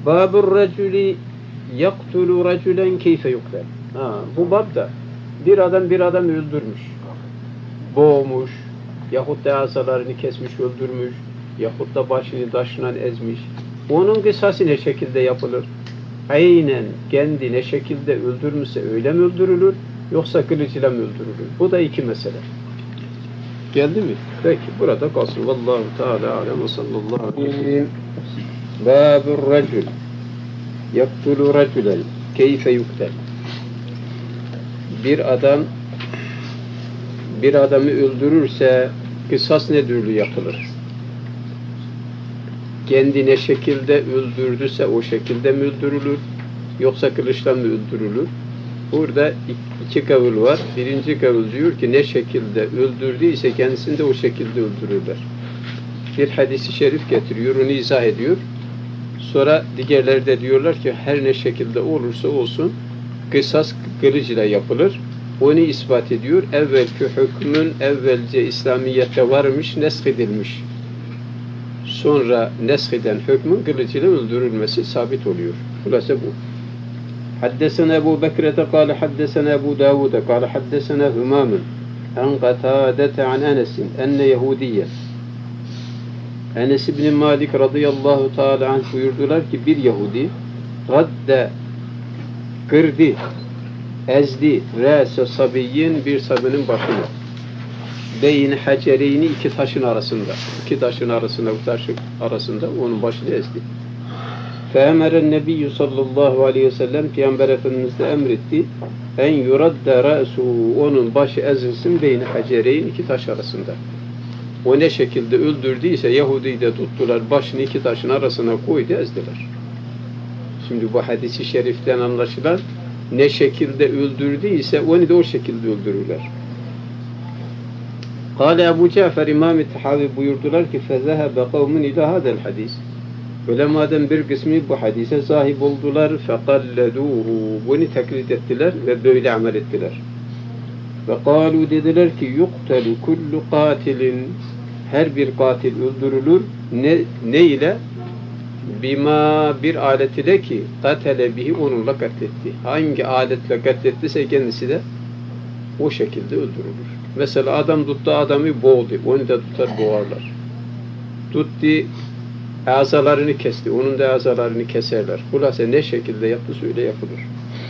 Babur reculi yaktulu reculen keyfe yuktel. Bu babda bir adam öldürmüş, boğmuş, yahut da azalarını kesmiş, öldürmüş, yahut da başını taşla ezmiş. Onun kısası ne şekilde yapılır? Aynen kendi ne şekilde öldürmüşse öyle mi öldürülür, yoksa kılıcıyla mı öldürülür? Bu da iki mesele. Geldi mi? Peki, burada kalsın. Vallahu Teala alem ve sallallahu aleyhi ve sellem. Babur recul yaktulu reculen keyfe yuktel. Bir adamı öldürürse kısas ne türlü yapılır? Kendi ne şekilde öldürdüyse o şekilde mi öldürülür? Yoksa kılıçla mı öldürülür? Burada iki kavul var. Birinci kavul diyor ki ne şekilde öldürdüyse kendisini de o şekilde öldürürler. Bir hadisi şerif getiriyor, onu izah ediyor. Sonra diğerleri de diyorlar ki her ne şekilde olursa olsun kısas kılıcıyla yapılır. Onu ispat ediyor. Evvelki hükmün evvelce İslamiyet'te varmış, nesk edilmiş. Sonra nesk eden hükmün kılıcıyla öldürülmesi sabit oluyor. Hulasa bu. حدثنا أبو بكرة قال حدثنا أبو داود قال حدثنا همام عن قتادة عن أنس أن يهودية Enes İbni Malik radıyallahu teala anh buyurdular ki bir Yahudi radde kırdı, ezdi râse sabiyyin bir sabinin başını beyin hacereyni iki taşın arasında bu taşın arasında onun başını ezdi. Fe'emeren nebiyyü sallallahu aleyhi ve sellem Peygamber Efendimiz de emretti en yuradde râsuhu onun başı ezilsin beyin hacereyn iki taş arasında. O ne şekilde öldürdüyse Yahudi'yi de tuttular, başını iki taşın arasına koydu, ezdiler. Şimdi bu hadisi şeriften anlaşılan ne şekilde öldürdüyse onu da o şekilde öldürürler. Kâle Ebu Cafer İmam-ı Tahavi buyurdular ki فَذَهَبَ قَوْمٌ اِلَى هَذَا الْحَدِيثِ Ulemadan bir kısmı bu hadise sahip oldular. فَقَلَّدُوهُ bunu taklit ettiler ve böyle amel ettiler. Ve kâlu dediler ki yuqtalu kullu katilin her bir katil öldürülür ne ile? Bima bir alet ile ki katele bihi onunla katletti. Hangi aletle katlettiyse kendisi de o şekilde öldürülür. Mesela adam tuttu adamı boğdu. Onu da tutar boğarlar. Tuttu azalarını kesti. Onun da azalarını keserler. Hulasa ne şekilde yaptıysa öyle yapılır.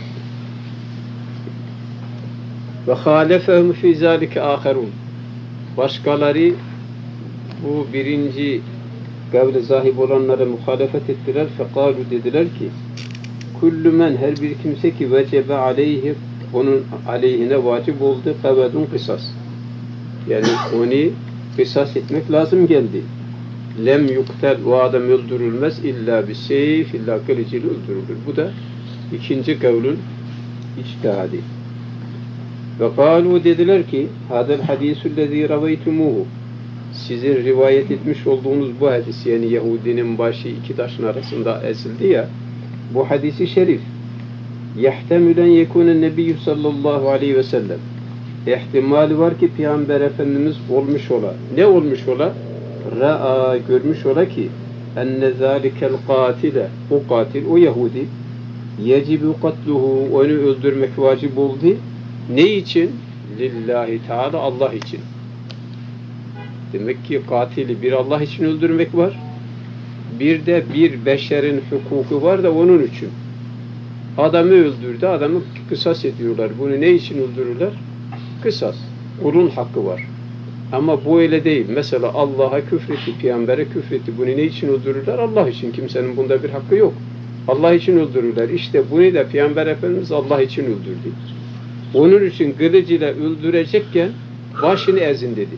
Ve halefehum fî zâlike âherûn. Başkaları bu birinci kavle zahib olanlara muhalefet ettiler. Fekâlu dediler ki kullu men her bir kimse ki vecebe aleyhi onun aleyhine vacip oldu kavadun kısas. Yani onu kısas etmek lazım geldi. Lem yuktel o adam öldürülmez illa bir seyf illa kılıcıyla öldürülür. Bu da ikinci kavlun içtihadi. Ve kâlu dediler ki hadel hadîsüllezî raveytumuhu sizin rivayet etmiş olduğunuz bu hadis yani Yahudinin başı iki taşın arasında ezildi ya bu hadisi şerif yahtemülen yekûnen nebiyyü sallallahu aleyhi ve sellem ihtimali var ki Peygamber Efendimiz olmuş ola. Ne olmuş ola? Ra'a görmüş ola ki enne zâlikel katile o katil o Yahudi yecibu katluhu onu öldürmek vacip oldu. Ne için? Lillahi Teala Allah için. Demek ki katili bir Allah için öldürmek var. Bir de bir beşerin hukuku var da onun için. Adamı öldürdü, adamı kısas ediyorlar. Bunu ne için öldürürler? Kısas. Kulun hakkı var. Ama bu öyle değil. Mesela Allah'a küfretti, Peygamber'e küfretti. Bunu ne için öldürürler? Allah için. Kimsenin bunda bir hakkı yok. Allah için öldürürler. İşte bunu da Peygamber Efendimiz Allah için öldürdü. Onun için kılıcıyla öldürecekken başını ezin dedi.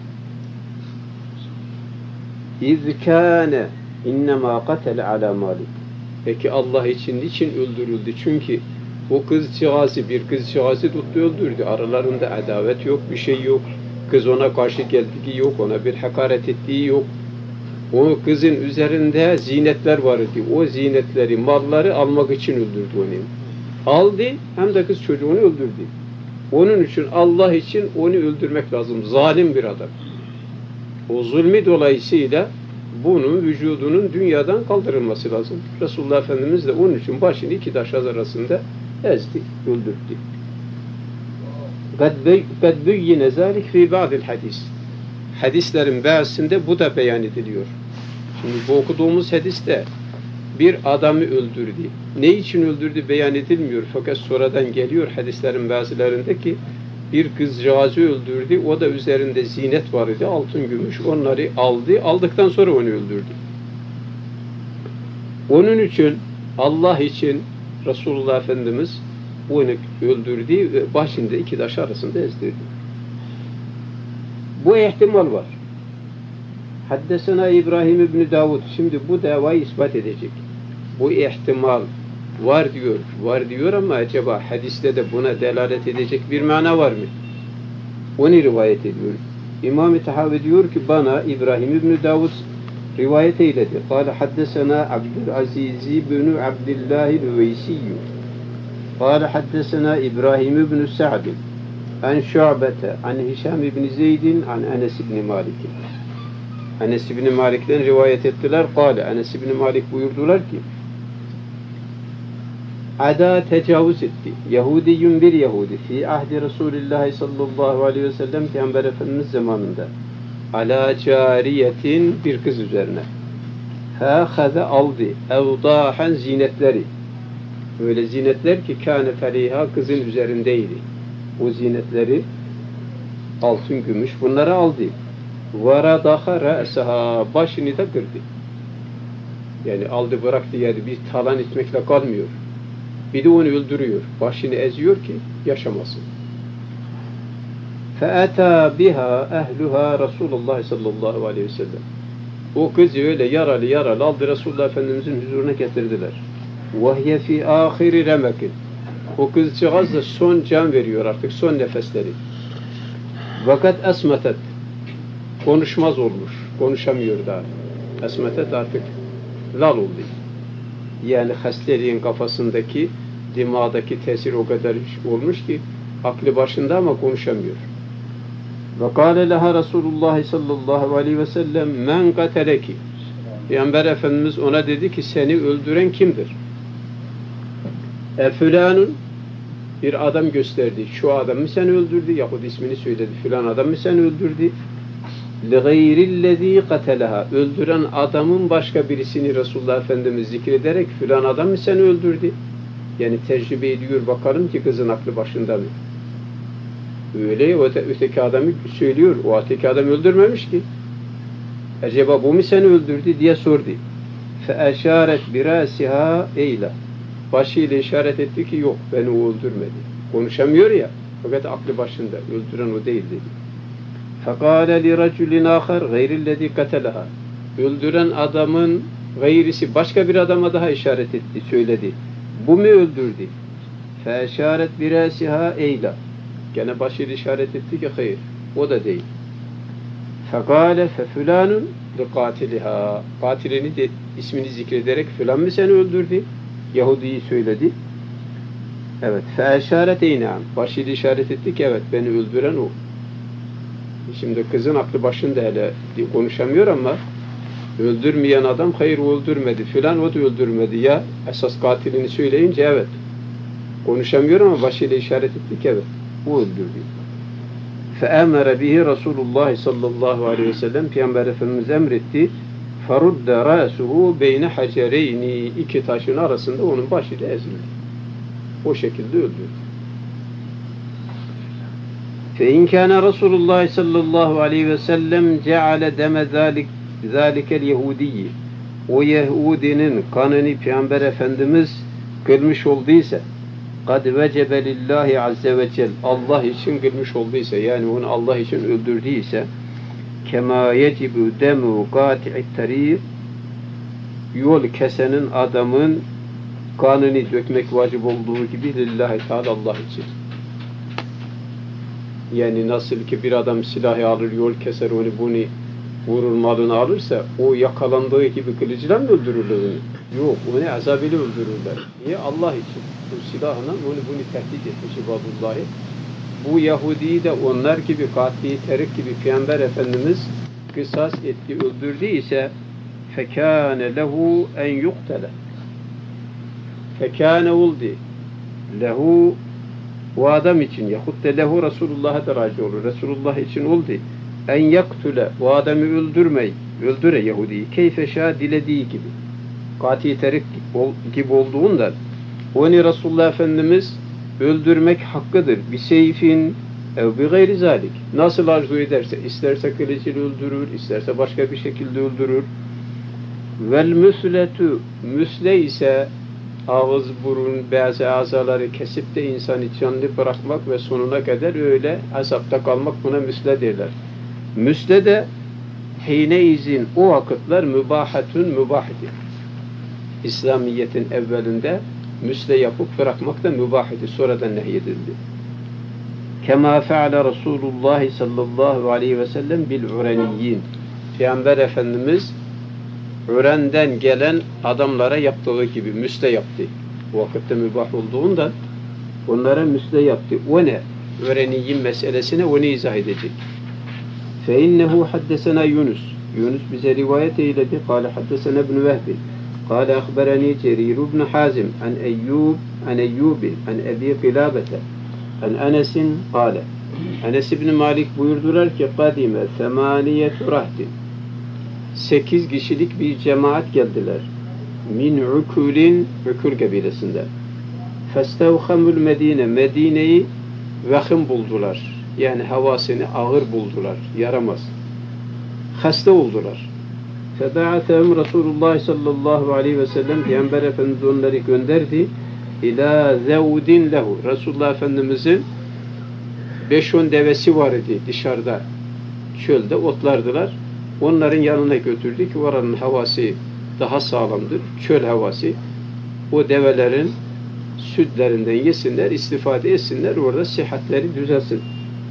İzkâne innemâ katele alâ mâlik. Peki Allah için niçin öldürüldü? Çünkü o bir kızcağızı tuttu öldürdü. Aralarında adavet yok, bir şey yok. Kız ona karşı geldiği yok, ona bir hakaret ettiği yok. O kızın üzerinde zinetler vardı. O zinetleri, malları almak için öldürdü onu. Aldı, hem de kız çocuğunu öldürdü. Onun için Allah için onu öldürmek lazım. Zalim bir adam. O zulmü dolayısıyla bunun vücudunun dünyadan kaldırılması lazım. Resulullah Efendimiz de onun için başını iki taş arasında ezdi, öldürdü. قَدْ بُيِّنَ ذَٰلِكْ فِي بَعْضِ الْحَدِيثِ Hadislerin bazısında bu da beyan ediliyor. Şimdi bu okuduğumuz hadiste bir adamı öldürdü. Ne için öldürdü beyan edilmiyor. Fakat sonradan geliyor hadislerin bazılarında ki bir kızcağızı öldürdü. O da üzerinde zinet vardı. Altın, gümüş. Onları aldı. Aldıktan sonra onu öldürdü. Onun için Allah için Resulullah Efendimiz onu öldürdü ve başında iki taş arasında ezdirdi. Bu ihtimal var. Haddesena İbrahim İbni Davud. Şimdi bu davayı ispat edecek. Bu ihtimal var diyor. Var diyor ama acaba hadiste de buna delalet edecek bir mana var mı? Onu rivayet ediyor. İmam-ı Tahavi diyor ki bana İbrahim İbni Davud rivayet eyledi. Kâle haddesena Abdülaziz ibn Abdillahil-Üveysiyyü. Kâle haddesena İbrahim İbni Sa'd an Şu'bete an Hişam İbni Zeydin an Enes İbni Malik. Enes İbni Malik'ten rivayet ettiler. Kâle Enes İbni Malik buyurdular ki Ada tecavüz etti. Yahudiyyun bir Yahudi fi ahdi Resulullah sallallahu aleyhi ve sellem Peygamber Efendimiz zamanında ala cariyetin bir kız üzerine hâhâze aldı evdâhen zinetleri öyle zinetler ki kâne feriha kızın üzerindeydi. O zinetleri altın, gümüş bunları aldı. Varadaha ra'saha başını da kırdı. Yani aldı bıraktı yeri bir talan etmekle kalmıyor. Bir de onu öldürüyor. Başını eziyor ki yaşamasın. فَاَتَى بِهَا اَهْلُهَا Resulullah sallallahu aleyhi ve sellem. O kızı öyle yaralı aldı Resulullah Efendimizin huzuruna getirdiler. وَهْيَ فِي آخِرِ رَمَكٍ O kızcağız da son can veriyor artık, son nefesleri. Fakat esmetet konuşmaz olmuş, konuşamıyor daha. Esmetet artık lal oldu. Yani hasteliğin kafasındaki, dimağdaki tesir o kadar olmuş ki aklı başında ama konuşamıyor. Ve kâle leha Resulullah sallallahu aleyhi ve sellem men kateleki. Peygamber Efendimiz ona dedi ki seni öldüren kimdir? Fülanun bir adam gösterdi. Şu adam mı seni öldürdü? Yahut ismini söyledi. Filan adam mı seni öldürdü? لِغَيْرِ الَّذ۪ي قَتَلَهَا Öldüren adamın başka birisini Resulullah Efendimiz zikrederek filan adam mı seni öldürdü? Yani tecrübe ediyor bakalım ki kızın aklı başında mı? Öyle öteki adamı söylüyor. O öteki adam öldürmemiş ki. Acaba bu mu seni öldürdü diye sordu. فَاَشَارَتْ بِرَاسِهَا اَيْلَ Başıyla işaret etti ki yok beni o öldürmedi. Konuşamıyor ya. Fakat aklı başında. Öldüren o değil dedi. فَقَالَ لِرَجُلٍ آخَرْ غَيْرِ الَّذ۪ي قَتَلَهَا Öldüren adamın gayrisi başka bir adama daha işaret etti, söyledi. Bu mu öldürdü? فَاَشَارَتْ بِرَاسِهَا اَيْلَ Gene başıyla işaret etti ki hayır, o da değil. فَقَالَ فَفُلَانٌ لِقَاتِلِهَا Katilini de ismini zikrederek filan mı seni öldürdü? Yahudi'yi söyledi. Evet. فَاَشَارَتْ اَيْنَعَمْ Başıyla işaret etti ki evet, beni öldüren o. Şimdi kızın aklı başında hele konuşamıyor ama öldürmeyen adam hayır o öldürmedi filan o da öldürmedi ya esas katilini söyleyince evet konuşamıyor ama başıyla işaret etti ki evet o öldürdü. فَاَمَرَ بِهِ Resulullah sallallahu aleyhi ve sellem Peygamber Efendimiz emretti فَرُدَّ رَاسُهُ بَيْنَ حَجَرَيْنِ iki taşın arasında onun başıyla ezildi. O şekilde öldürdü. فَاِنْ كَانَ رَسُولُ اللّٰهِ صَلَّى اللّٰهُ عَلَيْهِ وَسَلَّمْ جَعَلَ دَمَ ذَٰلِكَ الْيَهُودِيِّ O Yahudinin kanını Peygamber Efendimiz kılmış olduysa قَدْ وَجَبَ لِلّٰهِ عَزَّ وَجَلْ Allah için kılmış olduysa yani onu Allah için öldürdüyse كَمَا يَجِبُ دَمُ قَاتِعِ التَّرِيقِ Yol kesenin adamın kanını dökmek vacip olduğu gibi lillahi teala Allah için. Yani nasıl ki bir adam silahı alır, yol keser, onu bunu vurur, malını alırsa o yakalandığı gibi kılıcıyla mı öldürürler onu? Yok, onu azabıyla öldürürler. Niye? Allah için. Bu silahla bunu tehdit etmiş ibadullahi. Bu Yahudi'yi de onlar gibi, katli terik gibi Peygamber Efendimiz kısas etti, öldürdüyse fekâne lehu en yuktele. Fekâne oldu lehu o adam için yahut da lehu Resulullah'a da raci olur. Resulullah için oldu. En yaktule o adamı öldüre Yahudi'yi. Keyfeşâ dilediği gibi. Kati terik gibi olduğundan onu Resulullah Efendimiz öldürmek hakkıdır. Bir seyfin ev bi gayri zalik. Nasıl arzu ederse, isterse kılıcıyla öldürür, isterse başka bir şekilde öldürür. Vel müsletu müsle ise ağız, burun, bazı azaları kesip de insanı canlı bırakmak ve sonuna kadar öyle azapta kalmak buna müsle derler. Müsle de hine izin o vakitler mübahidir. İslamiyet'in evvelinde müsle yapıp bırakmak da mübah idi. Sonradan nehyedildi. Kema fe'ale Resulullah sallallahu aleyhi ve sellem bil ureniyyin. Peygamber Efendimiz Uren'den gelen adamlara yaptığı gibi müsle yaptı. O vakitte mübah olduğundan onlara müsle yaptı. O ne? Ureniyyin meselesine onu izah edecek. Fe innehu haddesena Yunus. Yunus bize rivayet eyledi. Kâle haddesena ibn Vehbi. قال أخبرني جرير بن حازم عن أيوب عن أبي قلابة عن أنس قال Enes İbni Malik buyurdular ki kadime semaniyetü rahtin 8 kişilik bir cemaat geldiler. Min ukulin Ukul kabilesinden. Festevhamul Medine Medine'yi vahim buldular. Yani havasını ağır buldular. Yaramaz. Hasta oldular. Feba'athehum Resulullah sallallahu aleyhi ve sellem Peygamber Efendimiz onları gönderdi. İlâ zevdin lehu. Resulullah Efendimiz'in 5-10 devesi var idi dışarıda. Çölde otlardılar. Onların yanına götürdü ki oranın havası daha sağlamdır. Çöl havası. O develerin sütlerinden yesinler, istifade etsinler. Orada sıhhatleri düzelsin.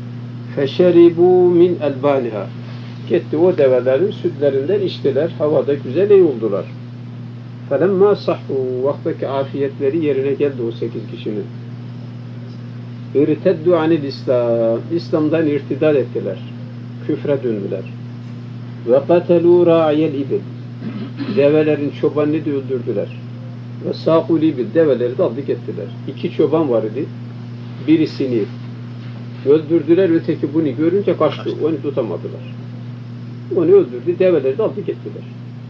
Feşeribu min elbaniha. Gitti o develerin sütlerinden içtiler. Havada güzel oldular. Felemma sahhu. Vaktaki afiyetleri yerine geldi o 8 kişinin. İrteddu anil İslam. İslam'dan irtidal ettiler. Küfre döndüler. Ve katelu ra'yel ibil. Develerin çobanını da öldürdüler. Ve sâkul ibil. Develeri de aldık ettiler. 2 çoban var idi. Birisini öldürdüler. Öteki bunu görünce kaçtı. Onu tutamadılar. Onu öldürdü. Develeri de aldık ettiler.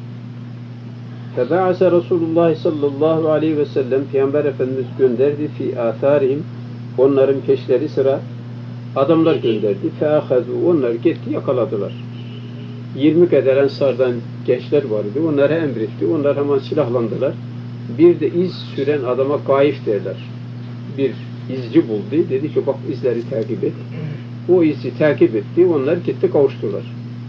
Febe'ase Resulullah sallallahu aleyhi ve sellem Peygamber Efendimiz gönderdi fi atharihim onların peşleri sıra adamlar gönderdi. Fe'ahazu onlar gitti yakaladılar. 20 kadar Ensar'dan gençler vardı. Onlara emretti. Onlar hemen silahlandılar. Bir de iz süren adama gaif derler. Bir izci buldu. Dedi ki bak izleri takip et. O izi takip etti. Onlar gitti kavuştular.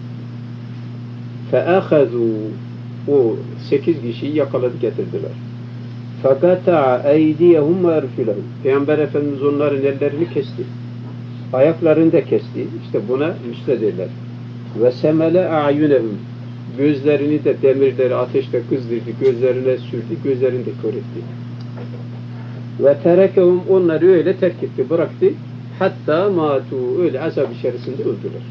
فَأَخَذُوا O 8 kişiyi yakaladı getirdiler. فَقَتَعَ اَيْدِيَهُمْ وَاَرْفِلَهُمْ Peygamber Efendimiz onların ellerini kesti. Ayaklarını da kesti. İşte buna müsle derler. وَسَمَلَ اَعْيُنَهُمْ Gözlerini de demirleri ateşte kızdırdı. Gözlerine sürdü. Gözlerini de kör etti. وَتَرَكَهُمْ Onları öyle terk etti. Bıraktı. Hatta matu öyle azap içerisinde öldüler.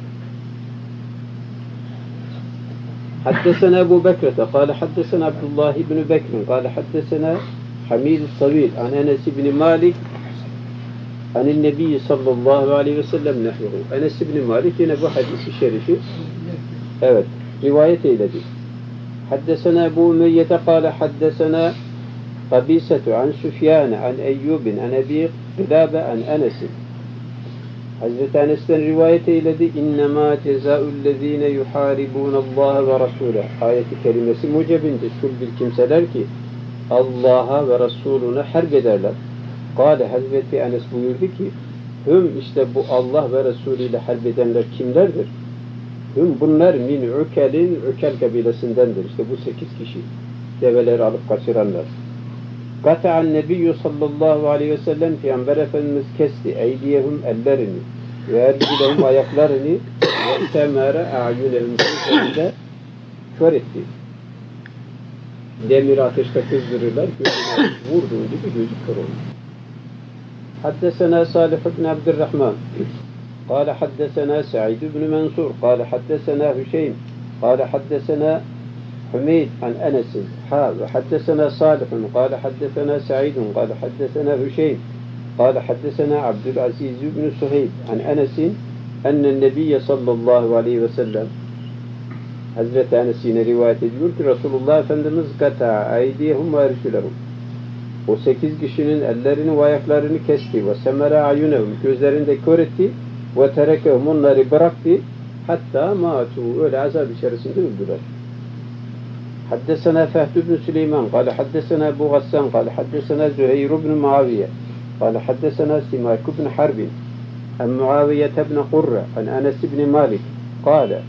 حدثنا أبو بكرة قال حدثنا عبد الله بن بكر قال حدثنا حميد الطويل عن أنس بن مالك عن النبي صلى الله عليه وسلم نحوه. Enes ibn Malik yine bu hadisi şerifi evet rivayet eyledi. حدثنا أبو أمية قال حدثنا قبيصة عن سفيان عن أيوب عن أبي قلابة عن أنس Hazreti Enes'ten rivayet eyledi. İnnemâ cezâullezîne yuhâribûnallâhe ve rasûle. Ayeti kerimesi mucebindir. Kul bil kimseler ki Allah'a ve Resulüne harp ederler. Kâle Hazreti Enes buyurdu ki hüm işte bu Allah ve Resulü ile harp edenler kimlerdir? Hüm bunlar min ukelin ukel kabilesindendir. İşte bu 8 kişi. Develeri alıp kaçıranlar. Kata'an nebiyyü sallallahu aleyhi ve sellem Peygamber Efendimiz kesti eydiyehum ellerini ve ercilehum ayaklarını ve semere a'yunehum gözlerinde kör etti. Demiri ateşte kızdırırlar, gözüne vurduğu gibi gözü kör olur. Haddesena Salih ibn Abdurrahman قال حدثنا سعيد بن منصور قال حدثنا هشيم قال حدثنا حميد عن أنس وحدثنا صالح قال حدثنا سعيد قال حدثنا هشيم قال حدثنا عبد العزيز بن صهيب عن أنس أن النبي صلى الله عليه وسلم Hazreti Enes yine rivayet ediyor ki Resulullah Efendimiz kata aydihum ve erşülehum. O 8 kişinin ellerini ve ayaklarını kesti ve semera ayunehum, gözlerini de kör etti ve terekehum, onları bıraktı hatta matu, öyle azab içerisinde öldüler. Haddesena Fehd ibn Süleyman kâle haddesena Ebu Gassan kâle haddesena Züheyr ibn Muaviye kâle haddesena Simak ibn Harbin en Muaviye ibn Qurra en Enes ibn Malik kâle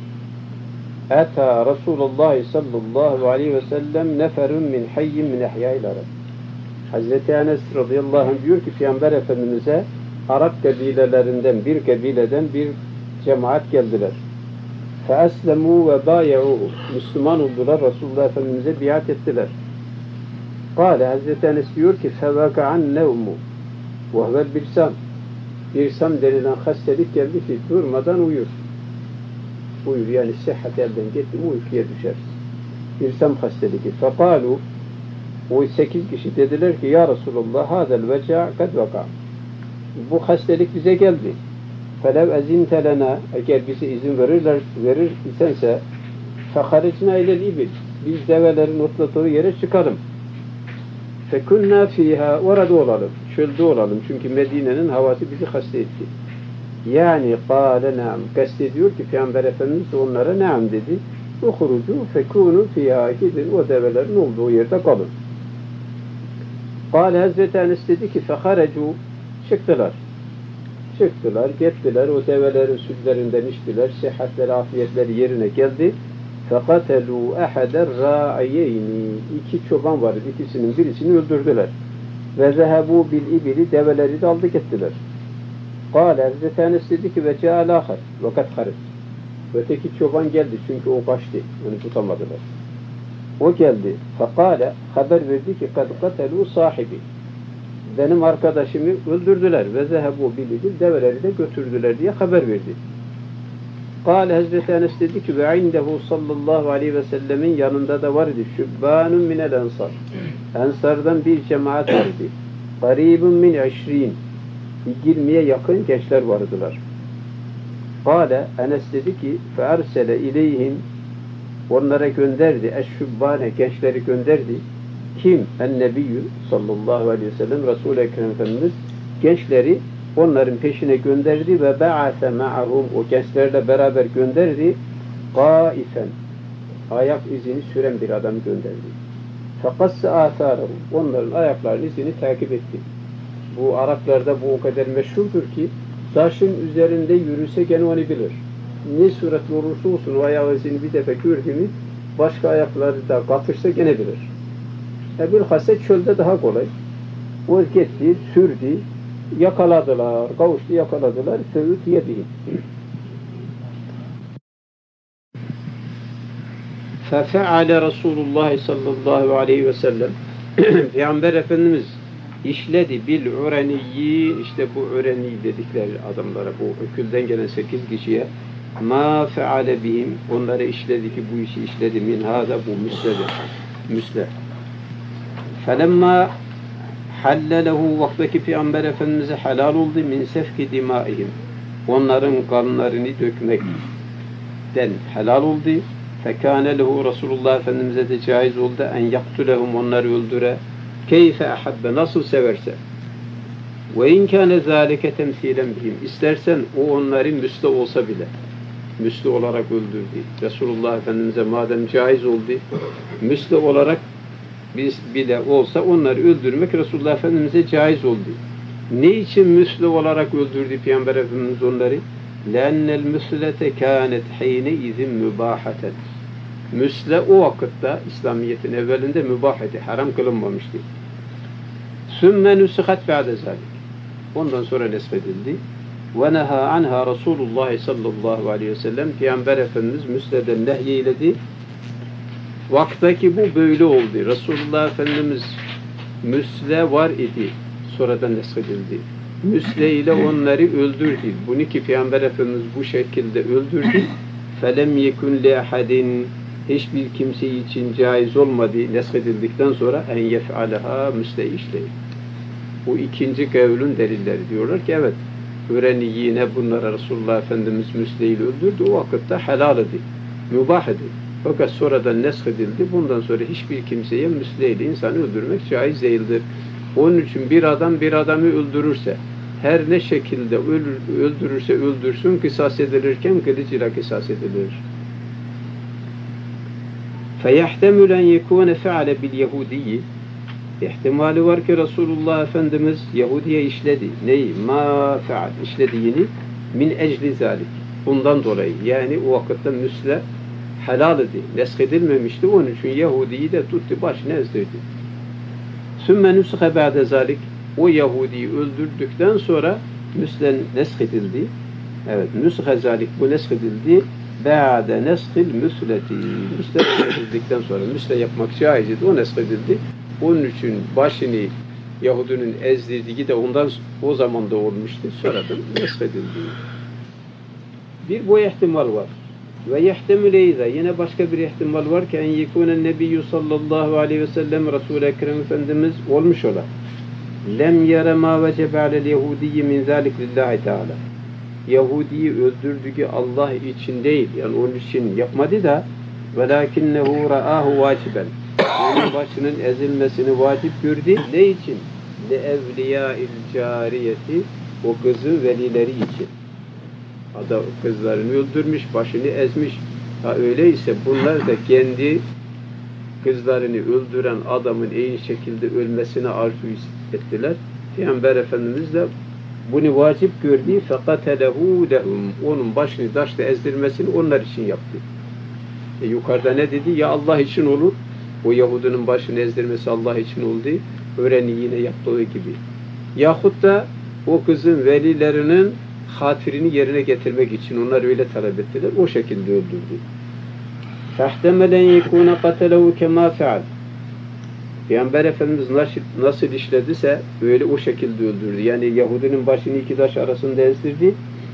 Ata Resulullah sallallahu aleyhi ve sellem neferun min hayyin min ehyâil Arab. Hazreti Enes radıyallahu anh diyor ki Peygamber Efendimiz'e Arap kabilelerinden bir kabileden bir cemaat geldiler. فَأَسْلَمُوا وَبَايَعُوا, Müslüman oldular, Resulullah Efendimiz'e biat ettiler. Kâle, Hazreti Enes diyor ki فَوَقَعَنْ نَوْمُ وَهْوَ الْبِرْسَامِ. Birsam denilen hastalık geldi ki durmadan uyur. Uyur yani sıhhat elden gitti mi uykuya düşer. Birsam hastalığı. فَقَالُوا, o 8 kişi dediler ki ya Resulullah hâzel veca kad vaka. Bu hastalık bize geldi. فَلَوْ اَزِنْتَ لَنَا, eğer bize izin verir isense فَخَرِجْنَا اِلَى الْاِبِلِ, biz develerin otladığı yere çıkalım. فَكُنَّا ف۪يهَا, orada olalım, çölde olalım. Çünkü Medine'nin havası bizi hasta etti. Yani قَالَ نَعَمْ, kastediyor ki Peygamber Efendimiz onlara ne'am dedi. اُخْرُجُوا فَكُونُوا ف۪يهَا, gidin o develerin olduğu yerde kalın. قَالَ, Hazreti Enes dedi ki فَخَرَجُوا, çıktılar. Çıktılar, gittiler, o develerin sütlerinden içtiler, sıhhatleri, afiyetleri yerine geldi. فَقَتَلُوا اَحَدَ الرَّاعِيَيْنِ, 2 çoban vardı, ikisinin birisini öldürdüler. وَذَهَبُوا بِالْاِبِلِ, develeri de aldı gittiler. قَالَ, Hazreti Enes dedi ki وَجَاءَ الْآخَرِ وَقَدْ خَرِجْ. Öteki çoban geldi çünkü o kaçtı, onu tutamadılar. O geldi. فَقَالَ, haber verdi ki قَدْ قَتَلُوا صَاحِبِ, benim arkadaşımı öldürdüler ve zehebu bilidil, develeri de götürdüler diye haber verdi. Kâle, Hazreti Enes dedi ki ve indehu sallallahu aleyhi ve sellemin yanında da vardı şübbanun minel ensar, ensardan bir cemaat vardı. Garibun min 20, 20'ye yakın gençler vardılar. Kâle, Enes dedi ki fe ersele ileyhim, onlara gönderdi, eşşübbane, gençleri gönderdi. Kim? En-Nebiyyü sallallahu aleyhi ve sellem, Resul-i Ekrem Efendimiz gençleri onların peşine gönderdi ve ba'ase ma'ahum, o gençlerle beraber gönderdi. Qaifen, ayak izini süren bir adam gönderdi. Fekasse atharahum, onların ayaklarının izini takip etti. Bu Araplarda bu o kadar meşhurdur ki taşın üzerinde yürüse gene onu bilir. Ne suretli olursa olsun o ayak izini bir defa gördü mü başka ayakları da kapışsa gene bilir. Bilhassa çölde daha kolay. O gitti, sürdü, yakaladılar, kavuştu, yakaladılar, söğüt yedi. فَفَعَلَ Resulullah sallallahu aleyhi ve sellem, Peygamber Efendimiz işledi bil-ureniyyi, işte bu ureni dedikleri adamlara, bu ökülden gelen 8 kişiye ma feale bihim, onlara işledi ki bu işi işledi min hâda, bu müsle. فَلَمَّا حَلَّلَهُ, vaktaki Peygamber Efendimiz'e helal oldu min sefki dimaihim, onların kanlarını dökmekten helal oldu. فَكَانَ لَهُ, Resulullah Efendimiz'e de caiz oldu en yaktulehum, onları öldüre keyfe ahabbe, nasıl severse. وَاِنْ كَانَ ذَٰلِكَ تَمْثِيلًا بِهِمْ, istersen o onları müslü olsa bile, müslü olarak öldürdü. Resulullah Efendimiz'e madem caiz oldu, müslü olarak biz bile olsa onları öldürmek Resulullah Efendimiz'e caiz oldu. Ne için müslü olarak öldürdü Peygamber Efendimiz onları? لَاَنَّ الْمُسْلَةَ كَانَتْ حَيْنَ اِذٍ مُبَاحَةً. Müsle o vakitte İslamiyet'in evvelinde mübah idi, haram kılınmamıştı. ثُمَّ نُسِخَتْ بَعْدَ ذَلك. Ondan sonra nesbedildi. وَنَهَا عَنْهَا Resulullah sallallahu aleyhi ve sellem, Peygamber Efendimiz müsleden nehyeyledi. Vaktaki bu böyle oldu. Resulullah Efendimiz müsle var idi. Sonradan neskedildi. Müsle ile onları öldürdü. Bunu ki Peygamber Efendimiz bu şekilde öldürdü. فَلَمْ يَكُنْ لِأَحَدٍ, hiçbir kimse için caiz olmadığı neshedildikten sonra en yef'aleha müsteyişleyin. Bu ikinci kavlün delilleri diyorlar ki evet, öğreni yine bunlara Resulullah Efendimiz müstehil öldürdü. O vakitte helal idi, mübah idi. Fakat sonradan neshedildi. Bundan sonra hiçbir kimseye müstehil insanı öldürmek caiz değildir. Onun için bir adam bir adamı öldürürse, her ne şekilde öldürürse öldürsün, kısas edilirken kılıcıyla kısas edilir. فَيَحْتَمُلَ اَنْ يَكُونَ فَعَلَ بِالْيَهُودِيِّ İhtimali var ki Resulullah Efendimiz Yahudi'ye işledi. Neyi? Ma feal. İşlediğini min ecli zalik. Bundan dolayı. Yani o vakitte müsle helal idi. Neshedilmemişti. Onun için Yahudi'yi de tuttu, başına ezdirdi. Sümme nushe ba'de zalik. O Yahudi'yi öldürdükten sonra müsle neshedildi. Evet. Nushe zalik. Bu neshedildi. Ba'de neshil müsleti. Müsle neshedildikten sonra müsle yapmak caiz idi. O neshedildi. Onun için başını Yahudinin ezdirdiği de ondan o zaman da olmuştu. Sonradan neshedildi. Bir bu ihtimal var. Ve yehtemileyze yine başka bir ihtimal var ki en yekûnen nebiyyü sallallahu aleyhi ve sellem Resul-i Ekrem Efendimiz olmuş ola. Lem yere ma vecebe alel yehudiyyi min zâlik lillahi teâlâ. Yahudi'yi öldürdüğü Allah için değil, yani onun için yapmadı da velâkinnehu ra'âhu vâciben. Onun başının ezilmesini vacip gördü. Ne için? لِاَوْلِيَاءِ الْجَارِيَةِ O kızın velileri için. Adam kızlarını öldürmüş, başını ezmiş. Ha öyleyse bunlar da kendi kızlarını öldüren adamın en şekilde ölmesine arzu ettiler. Peygamber Efendimiz de bunu vacip gördü. فَقَتَلَهُ لَهُمْ Onun başını taşla ezdirmesini onlar için yaptı. Yukarıda ne dedi? Ya Allah için olur. O Yahudinin başını ezdirmesi Allah için oldu. Öğreni yine yaptığı gibi. Yahut da o kızın velilerinin hatirini yerine getirmek için onlar öyle talep ettiler. O şekilde öldürdü. فَاحْتَمَلَنْ يَكُونَ قَتَلَهُ كَمَا فَعَلْ Peygamber Efendimiz nasıl işlediyse öyle o şekilde öldürdü. Yani Yahudinin başını iki taş arasında ezdirdi.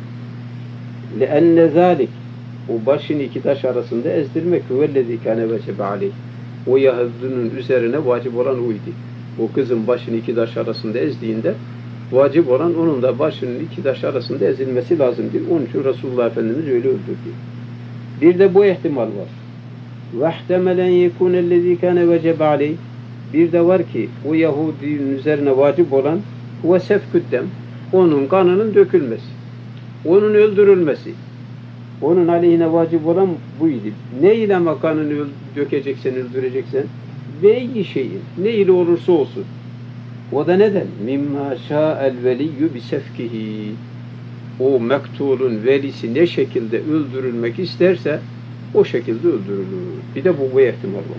لَأَنَّ ذَٰلِكَ O başını iki taş arasında ezdirmek huvellezî kâne vecebe aleyh. O Yahudinin üzerine vacip olan oydu. O kızın başını iki taş arasında ezdiğinde vacip olan onun da başının iki taş arasında ezilmesi lazımdır. Onun için Resulullah Efendimiz öyle öldürdü. Bir de bu ihtimal var. وَاحْتَمَلَنْ يَكُونَ الَّذ۪ي كَانَ وَجَبَ عَلَيْهِ Bir de var ki o Yahudinin üzerine vacip olan o sefküddem, onun kanının dökülmesi, onun öldürülmesi. Onun aleyhine vacip olan buydu. Ne ile kanını dökeceksen, öldüreceksen? Beyi şeyin. Ne ile olursa olsun. O da neden? Mimma şa'el veliyyü bisefkihi. O mektulun velisi ne şekilde öldürülmek isterse o şekilde öldürülür. Bir de bu ihtimal var.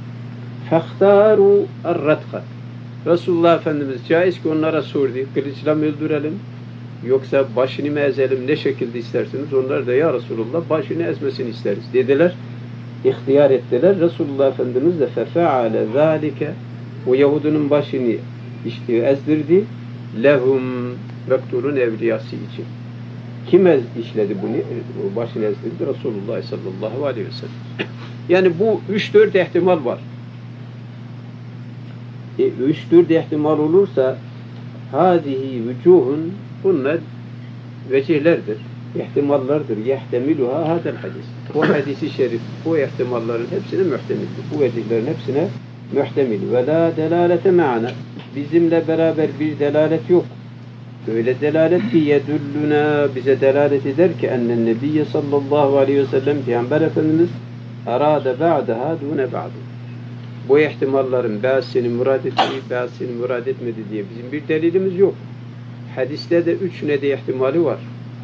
Fehtaru er-radqa. Resulullah Efendimiz caiz ki onlara sordu. Kılıçla mı öldürelim? Yoksa başını mı ezelim? Ne şekilde istersiniz? Onlar da ya Resulullah başını ezmesini isteriz dediler. İhtiyar ettiler. Resulullah Efendimiz de fefe'ale zâlike o Yahudunun başını ezdirdi. Lehum mektulun evliyası için. Kim işledi bunu? Başını ezdirdi. Resulullah sallallahu aleyhi ve sellem. Yani bu 3-4 ihtimal var. 3-4 ihtimal olursa hâzihi vücuhun bunlar vecihlerdir. İhtimallardır. Yehtemiluha hadel hadis. Bu hadisi şerif, bu ihtimalların hepsine muhtemildir. Bu vecihlerin hepsine muhtemil. Ve la delalete ma'ana. Bizimle beraber bir delalet yok. Öyle delalet ki yedüllüna bize delalet eder ki ennen nebiyye sallallahu aleyhi ve sellem Peygamber Efendimiz arada ba'daha dune ba'du. Bu ihtimalların bazısını murad ettiği, bazısını murad etmedi diye bizim bir delilimiz yok. Hadiste de 3 ne de ihtimali var.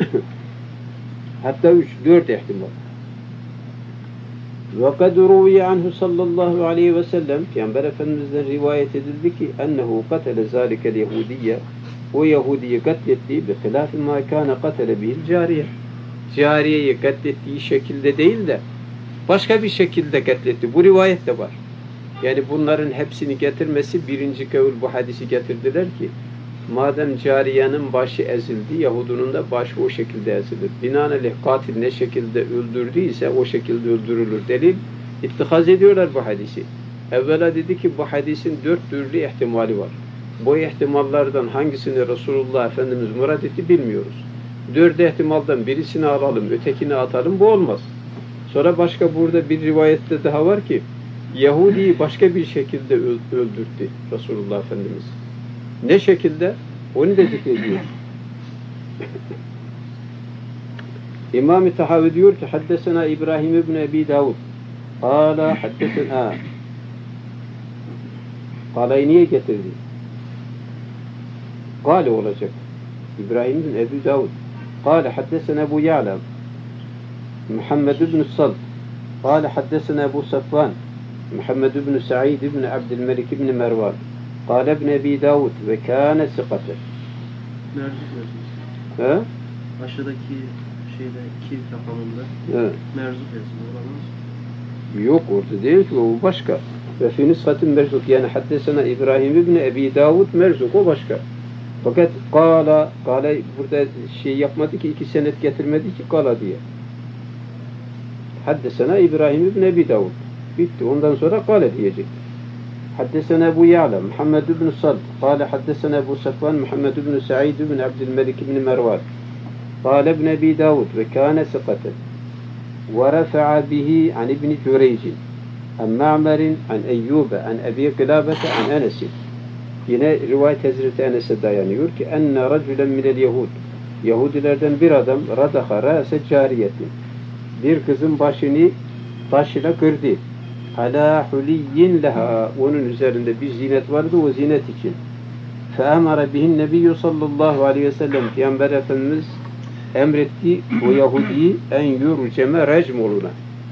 Hatta 4 ihtimal. وَقَدْ رُوِيَ عَنْهُ sallallahu aleyhi ve sellem Peygamber Efendimiz'den rivayet edildi ki اَنَّهُ قَتَلَ ذَٰلِكَ الْيَهُودِيَّ O Yahudi'yi katlettiği بِخِلَافِ مَا كَانَ قَتَلَ بِهِ الْجَارِيَةِ Cariyeyi katlettiği şekilde değil de başka bir şekilde katletti. Bu rivayet de var. Yani bunların hepsini getirmesi birinci kavul bu hadisi getirdiler ki madem cariyenin başı ezildi, Yahudunun da başı o şekilde ezilir. Binaenaleyh katil ne şekilde öldürdüyse o şekilde öldürülür. Delil İttikaz ediyorlar bu hadisi. Evvela dedi ki bu hadisin 4 türlü ihtimali var. Bu ihtimallardan hangisini Resulullah Efendimiz murad etti bilmiyoruz. 4 ihtimaldan birisini alalım, ötekini atalım, bu olmaz. Sonra başka burada bir rivayette daha var ki Yahudi'yi başka bir şekilde öldürttü Resulullah Efendimiz. Ne şekilde? Onu da zikrediyor. İmam-ı Tahavi diyor ki haddesena İbrahim ibn Ebi Davud kâla haddesena kâlayı niye getirdi? Kâle olacak. İbrahim ibn Ebi Davud kâle haddesena Ebu Ya'la Muhammed ibn Salt kâle haddesena Ebu Safvan Muhammed ibn Sa'id ibn Abdülmelik ibn Mervan kâle ibn Ebi Davud ve kâne sıkate. Merzup aşağıdaki şeyde 2 rakamında merzup yazıyor. Olamaz. Yok orada değil ki, o başka. Ve fi nüshatin merzuk, yani haddesena İbrahim ibn Ebi Davud merzuk, o başka. Fakat kâla burada şey yapmadı ki, 2 senet getirmedi ki kâla diye. Haddesena İbrahim ibn Ebi Davud. Bitti. Ondan sonra kâle diyecek. حدثنا أبو يعلى محمد بن صلب قال حدثنا أبو صفوان محمد بن سعيد بن عبد الملك بن مروان قال ابن أبي داود وكان ثقة ورفع به عن ابن جريج عن معمر عن أيوب عن أبي قلابة عن أنس. Yine rivayet Hazreti Enes'e dayanıyor ki enne raculen minel Yahud, Yahudilerden bir adam radaha râse cariyetin, bir kızın başını taşla kırdı. Ala huliyyin leha, onun üzerinde bir zinet vardı, o zinet için. Fe'emara bihin nebiyyü sallallahu aleyhi ve sellem, Peygamber Efendimiz emretti o Yahudi'yi en yurceme recm oluna.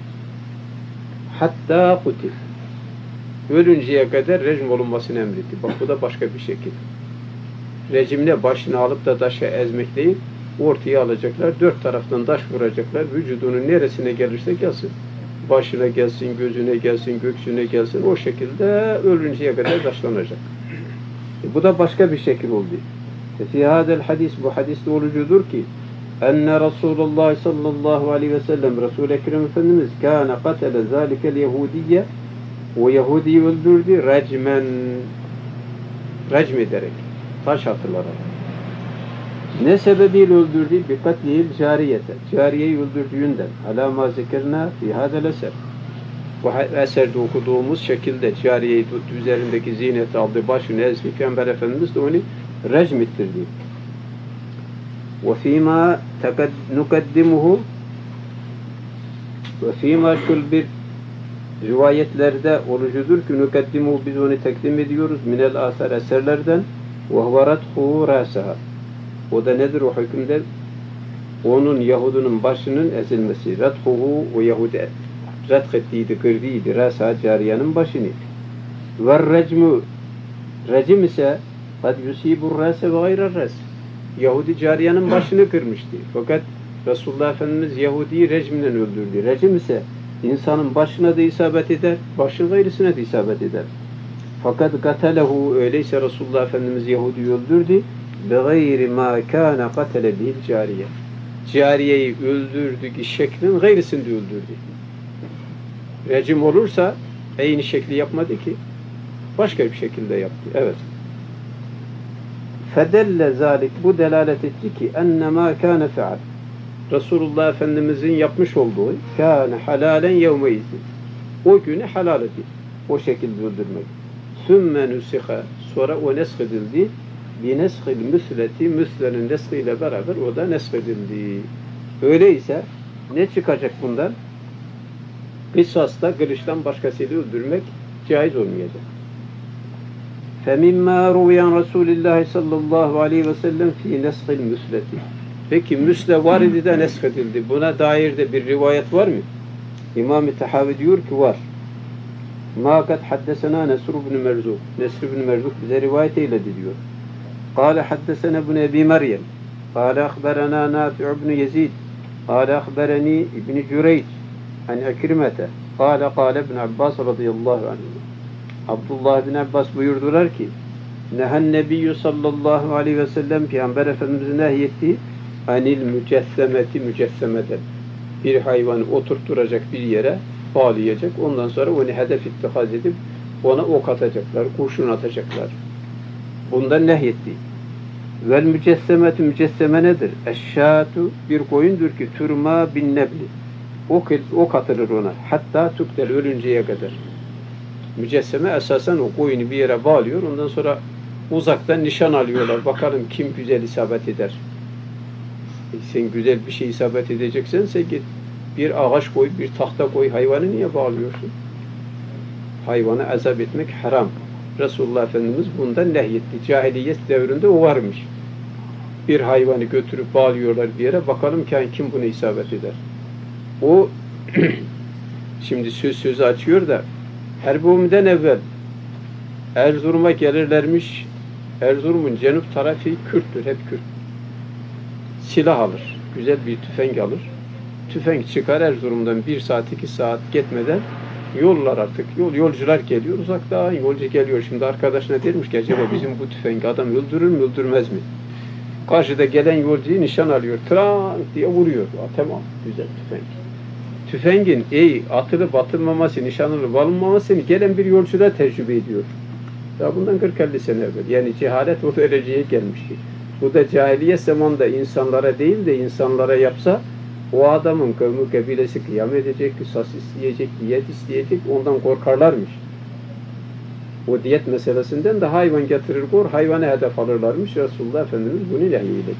Hatta kutil. Ölünceye kadar recm olunmasını emretti. Bak bu da başka bir şekil. Recimle başını alıp da taşa ezmek değil, ortaya alacaklar, 4 taraftan taş vuracaklar, vücudunun neresine gelirse gelsin. Başına gelsin, gözüne gelsin, göğsüne gelsin, o şekilde ölünceye kadar taşlanacak. Bu da başka bir şekil oldu. Fi hadel hadis, bu hadiste olucudur ki enne Resulullah sallallahu aleyhi ve sellem, Resul-i Ekrem Efendimiz kâne katele zâlikel Yahudiye, o Yahudi'yi öldürdü recm ederek, taş atılarak. Ne sebebiyle öldürdü? Bi katlihil cariyete, cariyeyi öldürdüğünden. Alâ mâ zekerna fî hâdel eser. Bu eserde okuduğumuz şekilde cariyeyi tuttu, üzerindeki ziyneti aldı, başını ezdi. Peygamber Efendimiz de onu recm ettirdi. Ve fîmâ nukaddimuhu ve fîmâ şulbir, rivayetlerde olucudur ki nukaddimuhu, biz onu takdim ediyoruz minel asar, eserlerden ve huvarathu râsaha. O da nedir o hükümde? Onun Yahudunun başının ezilmesi. Radhuhu, o Yahudi radh ettiydi, kırdıydı râsaha, cariyenin başını. Ve recmu, recim ise kad yusibur râse ve gayrer râs. Yahudi cariyenin başını kırmıştı. Fakat Resulullah Efendimiz Yahudi'yi recmle öldürdü. Recim ise insanın başına da isabet eder, başın gayrısına da isabet eder. Fakat katalehu, öyleyse Resulullah Efendimiz Yahudi'yi öldürdü. بِغَيْرِ مَا كَانَ قَتَلَ بِهِ الْجَارِيَةِ, cariyeyi öldürdük şeklin gayrısını öldürdü. Recim olursa aynı şekli yapmadı ki, başka bir şekilde yaptı. Evet. فَدَلَّ ذَٰلِكِ, bu delalet etti ki اَنَّمَا كَانَ فَعَلْ, Resulullah Efendimizin yapmış olduğu كَانَ حَلَالًا يَوْمَيْزٍ, o günü halal edildi. O şekilde öldürmek. ثُمَّ نُسِخَ, sonra o nesk edildi. بِنَسْخِ الْمُسْلَةِ, müslenin neskiyle beraber o da nesk edildi. Öyleyse ne çıkacak bundan? Kısasta kılıçtan başkasıyla öldürmek caiz olmayacak. فَمِمَّا رُوِيَنْ رَسُولِ اللّٰهِ sallallahu aleyhi ve sellem فِي نَسْخِ الْمُسْلَةِ, peki müsle var idi de nesk edildi. Buna dair de bir rivayet var mı? İmam-ı Tahavi diyor ki var. مَا قَدْ حَدَّسَنَا نَسْرُ بْنُ مَرْزُقٍ, Nesr ibn Merzuk bize rivayet eyledi diyor. قال حدثنا ابن أبي مريم قال أخبرنا نافع بن يزيد قال أخبرني ابن جريج عن أكرمة قال قال ابن عباس رضي الله عنه, Abdullah bin Abbas buyurdular ki Nehen Nebiyyü sallallahu aleyhi ve sellem, Peygamber Efendimiz nehyetti anil mücessemeti, mücessemeden, bir hayvanı oturtturacak bir yere bağlayacak. Ondan sonra onu hedef ittikaz edip ona ok atacaklar, kurşun atacaklar. Bundan nehyetti. Vel mücessemetü mücesseme nedir? Eşşatu bir koyundur ki turma bin nebli. Ok atılır ona. Hatta tuktel ölünceye kadar. Mücesseme esasen o koyunu bir yere bağlıyor. Ondan sonra uzaktan nişan alıyorlar. Bakalım kim güzel isabet eder. Sen güzel bir şey isabet edeceksen sen git bir ağaç koy, bir tahta koy. Hayvanı niye bağlıyorsun? Hayvanı azap etmek haram. Resulullah Efendimiz bundan nehyetti. Cahiliyet devrinde o varmış. Bir hayvanı götürüp bağlıyorlar bir yere. Bakalım kim bunu isabet eder. O şimdi sözü açıyor da Harbi evvel Erzurum'a gelirlermiş. Erzurum'un cenup tarafı Kürttür. Hep Kürt. Silah alır. Güzel bir tüfek alır. Tüfek çıkar Erzurum'dan 1 saat 2 saat gitmeden yollar artık. Yolcular geliyor. Uzaktan yolcu geliyor. Şimdi arkadaşına dermiş ki acaba bizim bu tüfek adam öldürür mü öldürmez mi? Karşıda gelen yolcuyu nişan alıyor. Tran diye vuruyor. Tamam. Güzel tüfek. Tüfengin atılıp atılmaması, nişanılıp alınmamasını gelen bir yolcuda tecrübe ediyor. Daha bundan 40-50 sene evvel. Yani cehalet o dereceye gelmişti. Bu da cahiliye zamanında insanlara değil de insanlara yapsa o adamın kavmi kabilesi kıyam edecek, kısas isteyecek, diyet isteyecek, ondan korkarlarmış. O diyet meselesinden de hayvan getirir kor, hayvanı hedef alırlarmış. Resulullah Efendimiz bunu nehyedildi.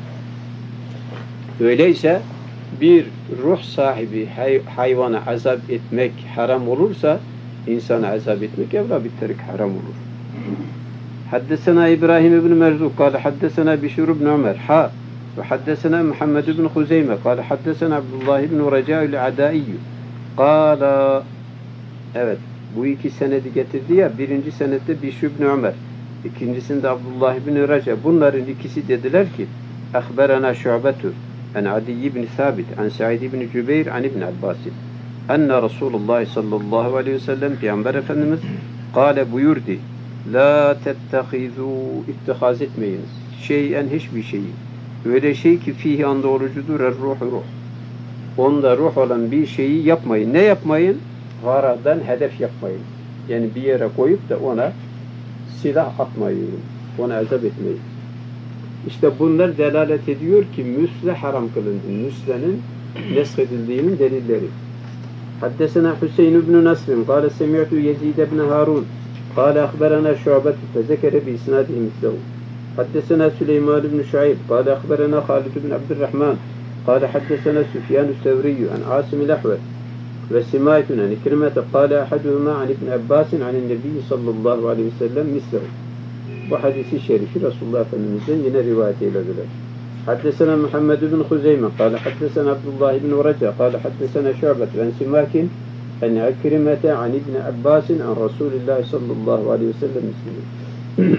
Öyleyse bir ruh sahibi hayvana azap etmek haram olursa insana azap etmek evla bitterik haram olur. Haddesena İbrahim ibn Merzuk kâle haddesena Bişir ibn Ömer ve haddesena Muhammed ibn Huzeyme kâle haddesena Abdullah ibn Reca'ül Adaiyyü kâle evet bu iki senedi getirdi ya birinci senette Bişir ibn Ömer ikincisinde Abdullah ibn Reca bunların ikisi dediler ki Akhberana Şu'betu an Adi ibn Sabit an Sa'id ibn Cübeyr an ibn Abbas enne Resulullah sallallahu aleyhi ve sellem Peygamber Efendimiz kâle buyurdu la tettehizû ittihaz etmeyiniz şeyen hiçbir şeyi öyle şey ki fihi anda olucudur ruh onda ruh olan bir şeyi yapmayın. Ne yapmayın? Garadan hedef yapmayın. Yani bir yere koyup da ona silah atmayın. Ona azap etmeyin. İşte bunlar delalet ediyor ki müsle haram kılındı. Müslenin neshedildiğinin delilleri. Haddesena Hüseyin ibn Nasr'ın kâle semi'tu Yezid ibn Harun kâle akhberana Şu'bet fezekere bi isnadihi mislehu. Haddesena Süleyman ibn Şuayb kâle akhberana Halid ibn Abdurrahman kâle haddesena Süfyan Sevriyyü an Asim el-Ahvet ve Simaytun an İkrimete kâle ahaduhuma an İbn Abbasin an Nebi sallallahu aleyhi ve sellem mislehu. Bu hadisi şerifi Resulullah Efendimiz'den yine rivayet eylediler. Haddesena Muhammed ibn Huzeyme kâle haddesena Abdullah ibn Reca kâle haddesena Şu'bet ve Simakin an İkrimete an İbn Abbasin an Resulullah sallallahu aleyhi ve sellem mislehu.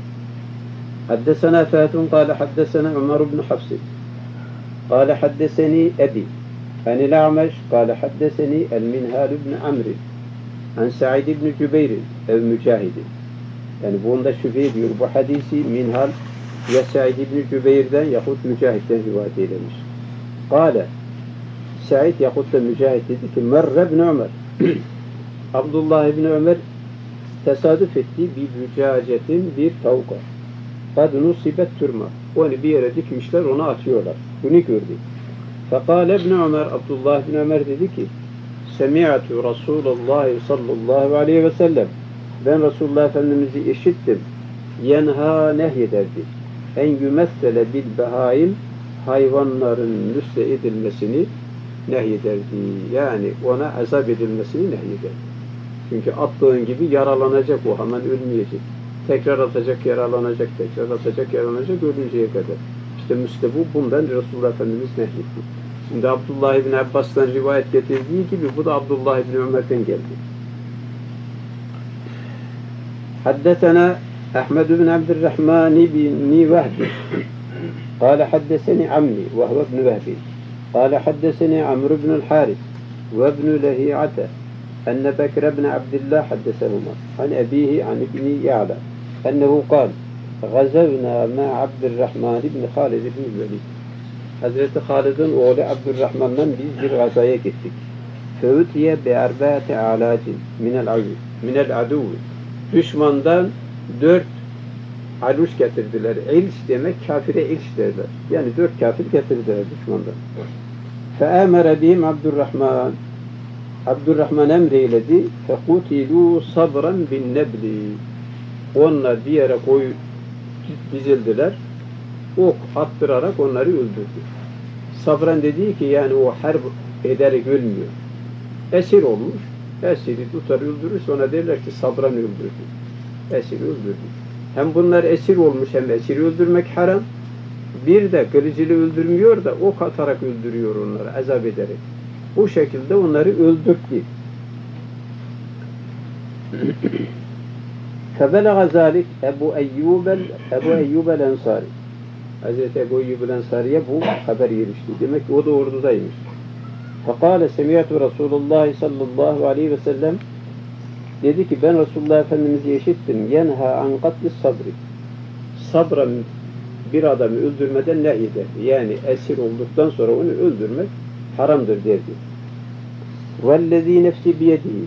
حدثنا فات قال حدثنا عمر بن حفص قال حدثني أبي عن الأعمش قال حدثني المنهال بن عمرو عن سعيد بن جبير أو مجاهد yani bunda şüphe ediyor bu hadisi Minhal ya Sa'id ibn Cübeyr'den yahut Mücahit'ten rivayet eylemiş. Kâle Sa'id yahut da Mücahit dedi ki Merre ibn Ömer Abdullah ibn Ömer tesadüf ettiği bir mücacetin bir tavuka. Kad nusibet turma. Onu bir yere dikmişler, onu atıyorlar. Bunu gördü. Fekale ibn Ömer, Abdullah ibn Ömer dedi ki Semi'atu Resulullah sallallahu aleyhi ve sellem ben Resulullah Efendimiz'i işittim. Yenha nehyederdi. En yümessele bil behaim hayvanların nüsle edilmesini nehyederdi. Yani ona azap edilmesini nehyederdi. Çünkü attığın gibi yaralanacak o, hemen ölmeyecek. Tekrar atacak, yaralanacak, tekrar atacak, yaralanacak, ölünceye kadar. İşte müstebu bundan Resulullah Efendimiz nehyetti. Şimdi Abdullah ibn Abbas'tan rivayet getirdiği gibi bu da Abdullah ibn Ömer'den geldi. Haddesena Ahmed ibn Abdurrahman ibn Vehbi قال حدثني عمي وهو ابن وهب قال حدثني عمرو بن الحارث وابن لهيعة أن بكر بن عبد الله حدثهما عن أبيه عن ابن يعلى أنه قال غزونا مع عبد الرحمن بن خالد بن الوليد Hazreti Halid'in oğlu Abdurrahman'dan biz bir gazaya gittik. فَاُتِيَ بِاَرْبَاتِ عَلَاجٍ مِنَ الْعَدُوِ Düşmandan 4 aluş getirdiler. İlç demek, kafire ilç derler. Yani 4 kafir getirdiler düşmandan. فَاَمَرَ بِهِمْ Abdurrahman. Abdurrahman emreyledi. فَقُتِلُوا صَبْرًا بِالنَّبْلِ Onlar bir yere dizildiler. Ok attırarak onları öldürdü. Sabran dediği ki yani o harp ederek ölmüyor. Esir olmuş. Esiri tutar öldürür. Sonra derler ki sabran öldürdü. Esiri öldürdü. Hem bunlar esir olmuş hem esiri öldürmek haram. Bir de kılıcıyla öldürmüyor da ok atarak öldürüyor onları azap ederek. Bu şekilde onları öldürdü. فَبَلَغَ ذَٰلِكَ Ebu Eyyub el-Ensari Hazreti Ebu Eyyub el-Ensari'ye bu haber gelişti. Demek ki o da ordudaymış. فَقَالَ سَمِعَتُ رَسُولُ اللّٰهِ sallallahu aleyhi ve sellem dedi ki ben Resulullah Efendimiz'i işittim. يَنْهَا عَنْ قَتْلِ sabri Sabra bir adamı öldürmeden nehyeder. Yani esir olduktan sonra onu öldürmek haramdır derdi. وَالَّذ۪ي نَفْسِ بِيَدِهِ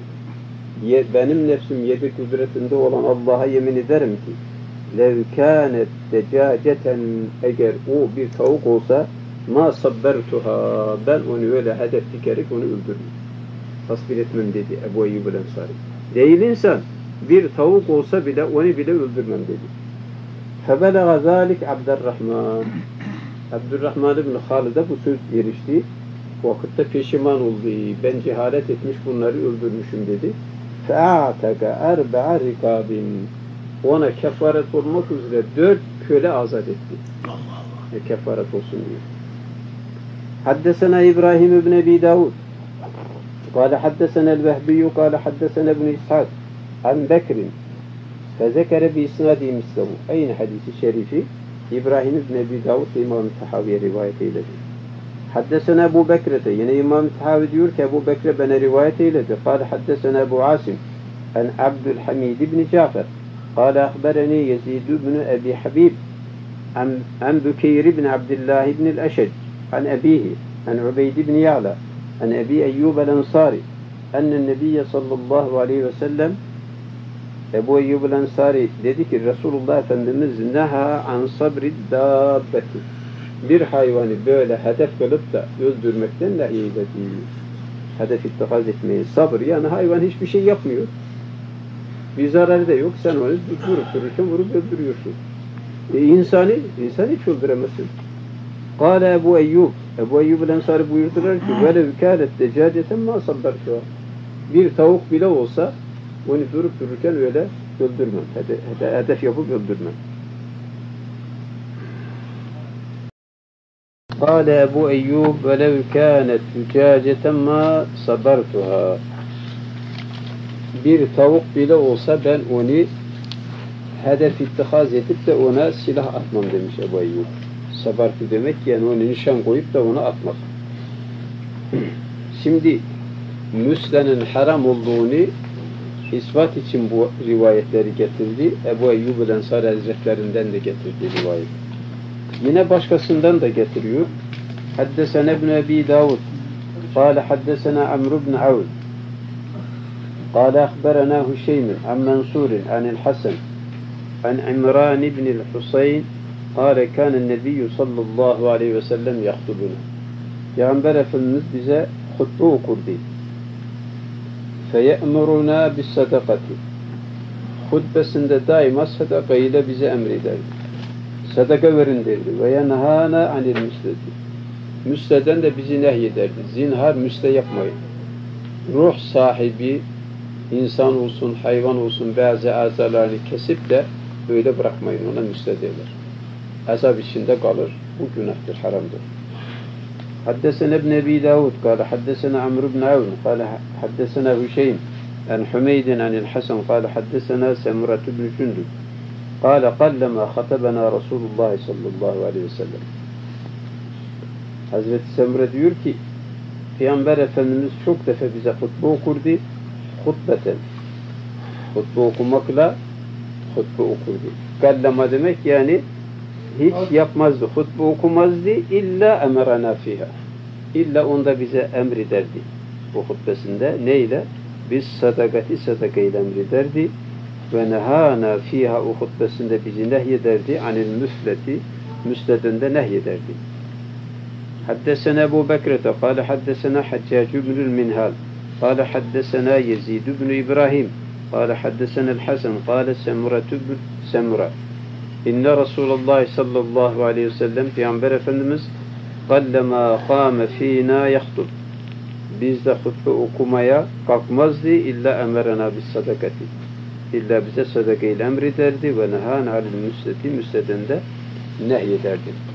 Benim nefsim yedi kudretinde olan Allah'a yemin ederim ki لَوْ كَانَتْ دَجَاجَةً Eğer o bir tavuk olsa مَا صَبَّرْتُهَا Ben onu öyle hedef dikerek onu öldürürüm. Tasvir etmem dedi Ebu Eyyub el-Ensari. Değil insan. Bir tavuk olsa bile onu bile öldürmem dedi. فَبَلَغَ ذَٰلِكَ Abdurrahman Abdurrahman ibn Halid'e bu söz erişti. O vakitte peşiman oldu. Ben cehalet etmiş bunları öldürmüşüm dedi. فَاَعْتَقَ اَرْبَعَ رِقَابٍ Ona kefaret olmak üzere 4 köle azat etti. Kefaret olsun diyor. Haddesena İbrahim ibn Ebi Davud قال حدثنا الوهبي قال حدثنا ابن إسحاق عن بكر فذكر بإسناده مثله aynı hadisi şerifi İbrahim ibn Ebi Davud İmam-ı Tahavi'ye rivayet eyledi. Haddesena Ebu Bekre'de yine İmam-ı Tahavi diyor ki Ebu Bekre bana rivayet eyledi. قال حدثنا Ebu Asim عن Abdülhamid ibn Cafer قال أخبرني يزيد بن أبي حبيب عن بكير بن عبد الله بن الأشج عن أبيه عن عبيد بن يعلى عن أبي أيوب الأنصاري أن النبي صلى الله عليه وسلم Ebu Eyyub el-Ensari dedi ki Resulullah Efendimiz neha an sabri dabbeti bir hayvanı böyle hedef kılıp da öldürmekten nehyeydi. Hedef ittikaz etmeyi. Sabır yani hayvan hiçbir şey yapmıyor. Bir zararı da yok. Sen onu durup dururken vurup öldürüyorsun. İnsan hiç öldüremezsin. Kâle Ebu Eyyub Ebu Eyyub el-Ensari buyurdular ki velev kâlet decâceten mâ sabbertuha bir tavuk bile olsa onu durup dururken öyle öldürmem. Hedef yapıp öldürmem. Kâle Ebu Eyyub velev kânet zücâceten mâ sabbertuha bir tavuk bile olsa ben onu hedef ittihaz edip de ona silah atmam demiş Ebu Eyyub. Sabartı demek yani onu nişan koyup da onu atmak. Şimdi müslenin haram olduğunu ispat için bu rivayetleri getirdi. Ebu Eyyub el-Ensari Hazretlerinden de getirdi rivayet. Yine başkasından da getiriyor. Haddesena ibn Ebi Davud قال حدثنا عمرو بن عون قال أخبرنا هشيم عن منصور عن الحسن عن عمران بن الحسين قال كان النبي صلى الله عليه وسلم يخطبنا Peygamber Efendimiz bize hutbe okurdu. فَيَأْمُرُنَا بِالصَّدَقَةِ Hutbesinde daima sadaka ile bize emrederdi. Sadaka verin derdi. وَيَنْهَانَا عَنِ الْمُسْلَةِ Müsleden de bizi nehyederdi. Zinhar müsle yapmayın. Ruh sahibi insan olsun, hayvan olsun bazı azalarını kesip de öyle bırakmayın. Ona müsle derler. Azap içinde kalır. Bu günahtır, haramdır. حدثنا ابن أبي داود قال حدثنا عمرو بن عون قال حدثنا هشيم عن حميد عن الحسن قال حدثنا سمرة بن جندب قال قلما خطبنا رسول الله صلى الله عليه وسلم Hazreti Semre diyor ki Peygamber Efendimiz çok defa bize hutbe okurdu. Hutbeten. Hutbe okumakla hutbe okurdu. Kallama demek yani hiç yapmazdı. Hutbe okumazdı. İlla emerana fiha. İlla onda bize emrederdi. bu hutbesinde. Neyle? Biz sadakayla emrederdi ve nehana fiha o hutbesinde bizi nehyederdi anil müsleti, müsledinde nehyederdi. حدثنا أبو بكرة قال حدثنا حجاج بن المنهال قال حدثنا يزيد بن إبراهيم قال حدثنا الحسن قال سمرة إن رسول الله صلى الله عليه وسلم Peygamber Efendimiz قَلَّمَا قَامَ ف۪ينَا يَخْطُبْ Bizde hutbe okumaya kalkmazdı illa emerena bis sadakati. İlla bize sadakayla emrederdi ve nehâne alil müsleti müsledinde nehyederdi.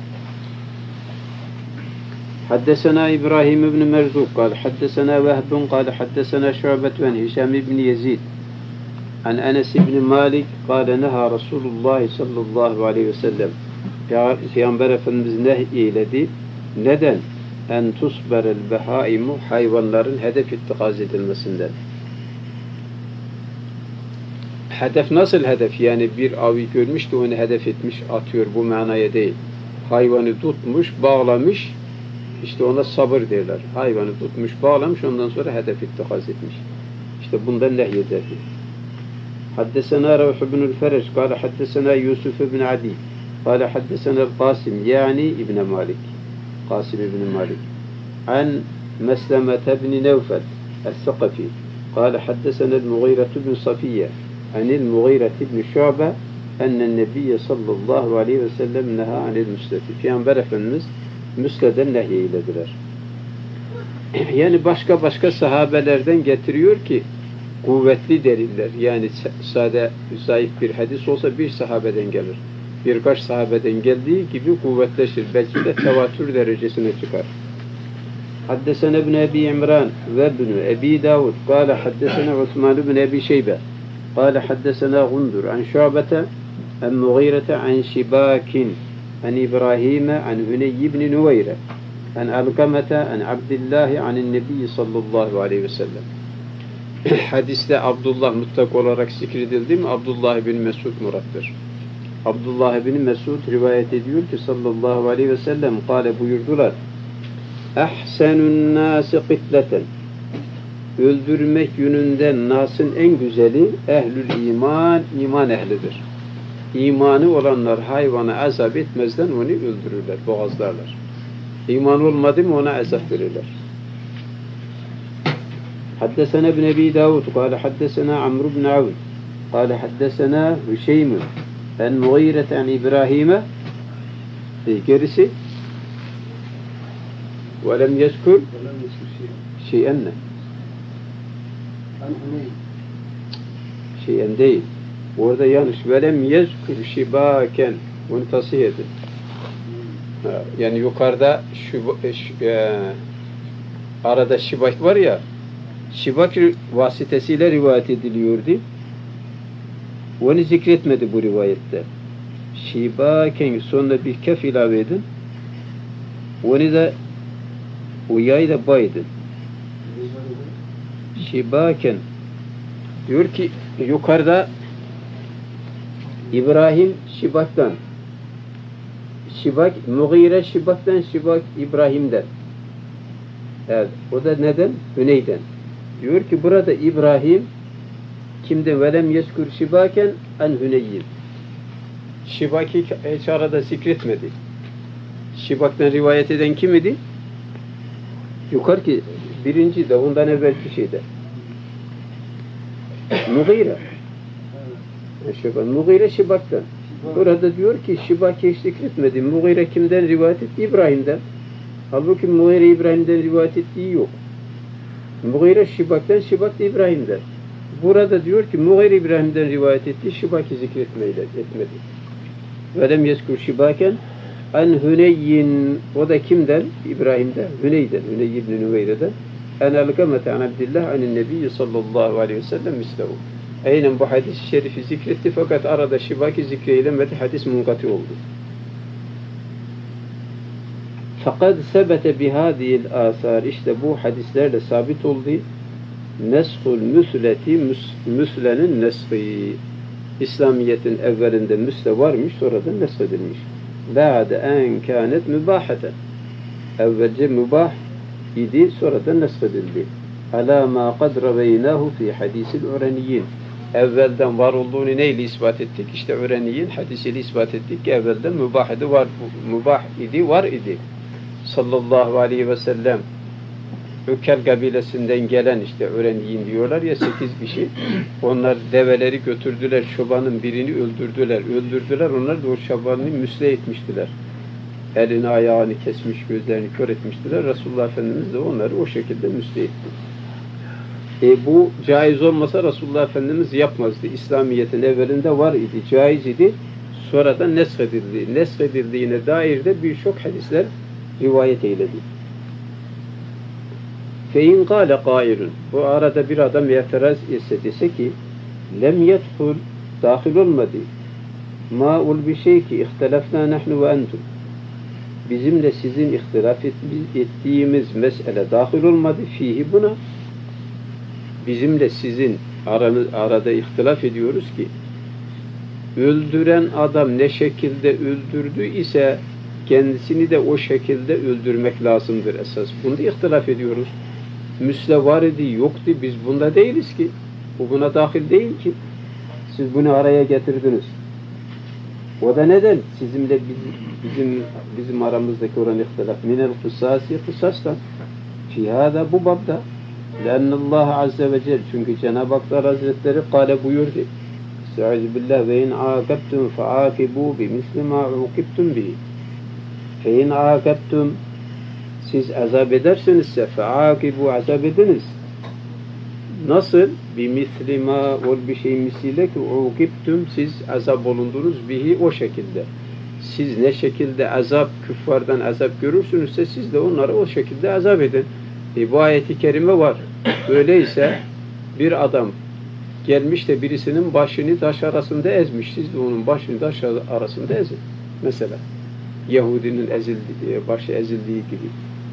حدثنا إبراهيم بن مرزوق قال حدثنا وهب قال حدثنا شعبة عن هشام بن يزيد عن أنس بن مالك قال نهى رسول الله صلى الله عليه وسلم Peygamber Efendimiz nehyeledi. Neden? En tusberel behaimu hayvanların hedef ittikaz edilmesinden. Hedef nasıl hedef? Yani bir avi görmüş de onu hedef etmiş, atıyor. Bu manaya değil. Hayvanı tutmuş, bağlamış. İşte ona sabır derler. Hayvanı tutmuş, bağlamış, ondan sonra hedef ittikaz etmiş. İşte bundan nehyederdi. Haddesena Ravh ibn el-Ferec kâle haddesena Yusuf ibn Adi kâle haddesena el-Qasim yani İbn Malik Qasim ibn Malik an Meslemete ibn Nevfel el-Sakafi kâle haddesena el-Mughire ibn Safiye anil Mughire ibn Şu'be ennen Nebiyye sallallahu aleyhi ve sellem neha anil müsleti. Peygamber Efendimiz müsleden nehyeyilediler. Yani başka sahabelerden getiriyor ki kuvvetli deliller. Yani sade zayıf bir hadis olsa bir sahabeden gelir. Birkaç sahabeden geldiği gibi kuvvetleşir. Belki de tevatür derecesine çıkar. Haddesene ibn Ebi İmran ve ibn Ebi Davud kâle haddesene Osman ibn Ebi Şeybe kâle haddesena Gundur an Şu'bete en Mughirete an Şibakin an İbrahim an Hüneyy ibn Nüveyre an Alkamete an Abdillah anin Nebi sallallahu aleyhi ve sellem. Hadiste Abdullah mutlak olarak zikredildi mi? Abdullah bin Mesud murattır. Abdullah bin Mesud rivayet ediyor ki sallallahu aleyhi ve sellem kâle buyurdular. Ahsenun nâsi kıtleten öldürmek yönünden nasın en güzeli ehlül iman, iman ehlidir. İmanı olanlar hayvanı azap etmezden onu öldürürler, boğazlarlar. İman olmadı mı ona azap verirler. حدثنا ابن أبي داود قال حدثنا عمرو بن عون قال حدثنا هشيم عن مغيرة عن إبراهيم gerisi ولم يذكر شيئا şeyen değil. Orada yanlış. Velem yezkur şibaken. Bunu tasih edin. Yani yukarıda arada şibak var ya, şibak vasıtasıyla rivayet ediliyordu. Onu zikretmedi bu rivayette. Şibaken sonuna bir kef ilave edin. Onu da uyayı da baydın. Şibaken diyor ki yukarıda İbrahim şibaktan, şibak Mughire şibaktan, şibak İbrahim'den. Evet, o da neden? Hüney'den. Diyor ki burada İbrahim kimden? Velem yeskur şibaken en Hüneyyin. Şibaki hiç arada zikretmedi. Şibaktan rivayet eden kim idi? Yukarıki birinci de ondan evvelki şeyde. Mughire. Mughire şibaktan. Burada diyor ki şibaki hiç zikretmedi. Mughire kimden rivayet etti? İbrahim'den. Halbuki Mughire İbrahim'den rivayet ettiği yok. Mughire şibaktan, şibak da İbrahim'den. Burada diyor ki Mughire İbrahim'den rivayet etti, şibaki etmedi. Velem yeskur şibaken en Hüneyyin, o da kimden? İbrahim'den, Hüney'den, Hüneyy ibn Nüveyre'den. En Alkamete an Abdillah anin Nebiyyi sallallahu aleyhi ve sellem mislehu. Aynen bu hadis-i şerifi zikretti fakat arada şibaki zikreylemedi, hadis munkati oldu. Fakat sebete bihadiyil asar, işte bu hadislerle sabit oldu. Neshul müsleti, müslenin neshi. İslamiyet'in evvelinde müsle varmış, sonradan neshedilmiş. Ba'de en kânet mübâheten. Evvelce mübah idi, sonradan neshedildi. ala ma qad raveynahu fi hadisil ureniyin. Evvelden var olduğunu neyle ispat ettik? İşte ureniyin hadisiyle ispat ettik ki evvelden mübah idi, var idi. Sallallahu aleyhi ve sellem Ökel kabilesinden gelen işte ureniyin diyorlar ya 8 kişi. Onlar develeri götürdüler, çobanın birini öldürdüler. Onlar da o çobanını müsle etmiştiler. Elini ayağını kesmiş, gözlerini kör etmiştiler. Resulullah Efendimiz de onları o şekilde müsle etti. Bu caiz olmasa Resulullah Efendimiz yapmazdı. İslamiyet'in evvelinde var idi, caiz idi. Sonradan neshedildi. Neshedildiğine dair de birçok hadisler rivayet eyledi. Fein gâle gâilun. Bu arada bir adam itiraz etse dese ki lem yedhul, dahil olmadı. Ma'ul bir şey ki ihtilafna nahnu ve entum. Bizimle sizin ihtilaf ettiğimiz mesele dahil olmadı. Fihi buna. Bizimle sizin arada ihtilaf ediyoruz ki öldüren adam ne şekilde öldürdü ise kendisini de o şekilde öldürmek lazımdır esas. Bunda ihtilaf ediyoruz. Müsle var idi, yoktu. Biz bunda değiliz ki. Bu buna dahil değil ki. Siz bunu araya getirdiniz. O da neden? Sizinle bizim aramızdaki olan ihtilaf. Minel kısası, kısastan. Fihada bu babda. Lennallahu azze ve celle. Çünkü Cenab-ı Hak Hazretleri kâle buyurdu. Estağfirullah ve in âkabtum feâkibû bimisli mâ ukibtum bihi. Fe in âkabtum, siz azap edersinizse feâkibû, azap ediniz. Nasıl? Bimisli mâ, ol bir şey misliyle ki ukibtum, siz azap olundunuz bihi, o şekilde. Siz ne şekilde azap, küffardan azap görürsünüzse siz de onları o şekilde azap edin. Bu ayet-i kerime var. Öyleyse bir adam gelmiş de birisinin başını taş arasında ezmiş. Siz de onun başını taş arasında ezin. Mesela Yahudinin başı ezildiği gibi.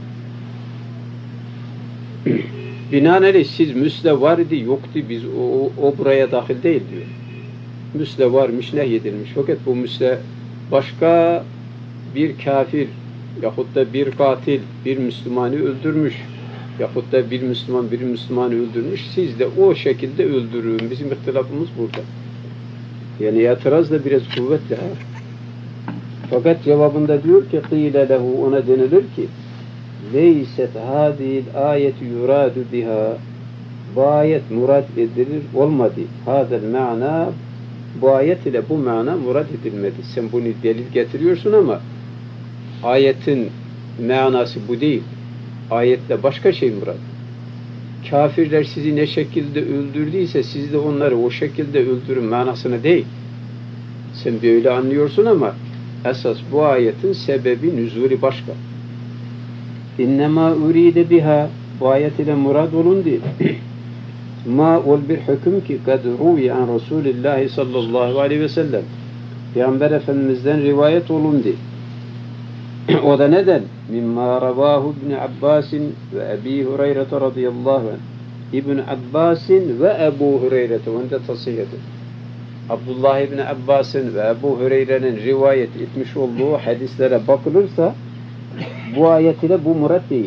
Binaenaleyh siz müsle var idi, yoktu, biz o buraya dahil değil diyor. Müsle varmış, nehyedilmiş. Fakat bu müsle başka bir kafir yahut da bir katil bir Müslümanı öldürmüş yahut da bir Müslümanı öldürmüş. Siz de o şekilde öldürün. Bizim ihtilafımız burada. Yani itiraz da biraz kuvvetli. Fakat cevabında diyor ki قِيلَ لَهُ, ona denilir ki لَيْسَتْ هَذِهِ الْآيَةُ يُرَادُ بِهَا, bu ayet murad edilir olmadı. هَذَا الْمَعْنَى, bu ayet ile bu mana murad edilmedi. Sen bunu delil getiriyorsun ama ayetin manası bu değil. Ayette başka şey murad. Kafirler sizi ne şekilde öldürdüyse siz de onları o şekilde öldürün manasına değil. Sen böyle anlıyorsun ama esas bu ayetin sebebi nüzulü başka. İnnemâ urîde biha, bu ayet ile murad olundu. Ma ol bir hüküm ki kad ruvi an Resulillahi sallallahu aleyhi ve sellem, Peygamber Efendimiz'den rivayet olundu. O da neden? Mimma ravahu İbn Abbasin ve Ebi Hureyre radıyallahu anh. İbn Abbasin ve Ebu Hureyre, onda tasihiyeti. Abdullah İbn Abbas'ın ve Ebu Hureyre'nin rivayet etmiş olduğu hadislere bakılırsa bu ayet ile bu murat değil.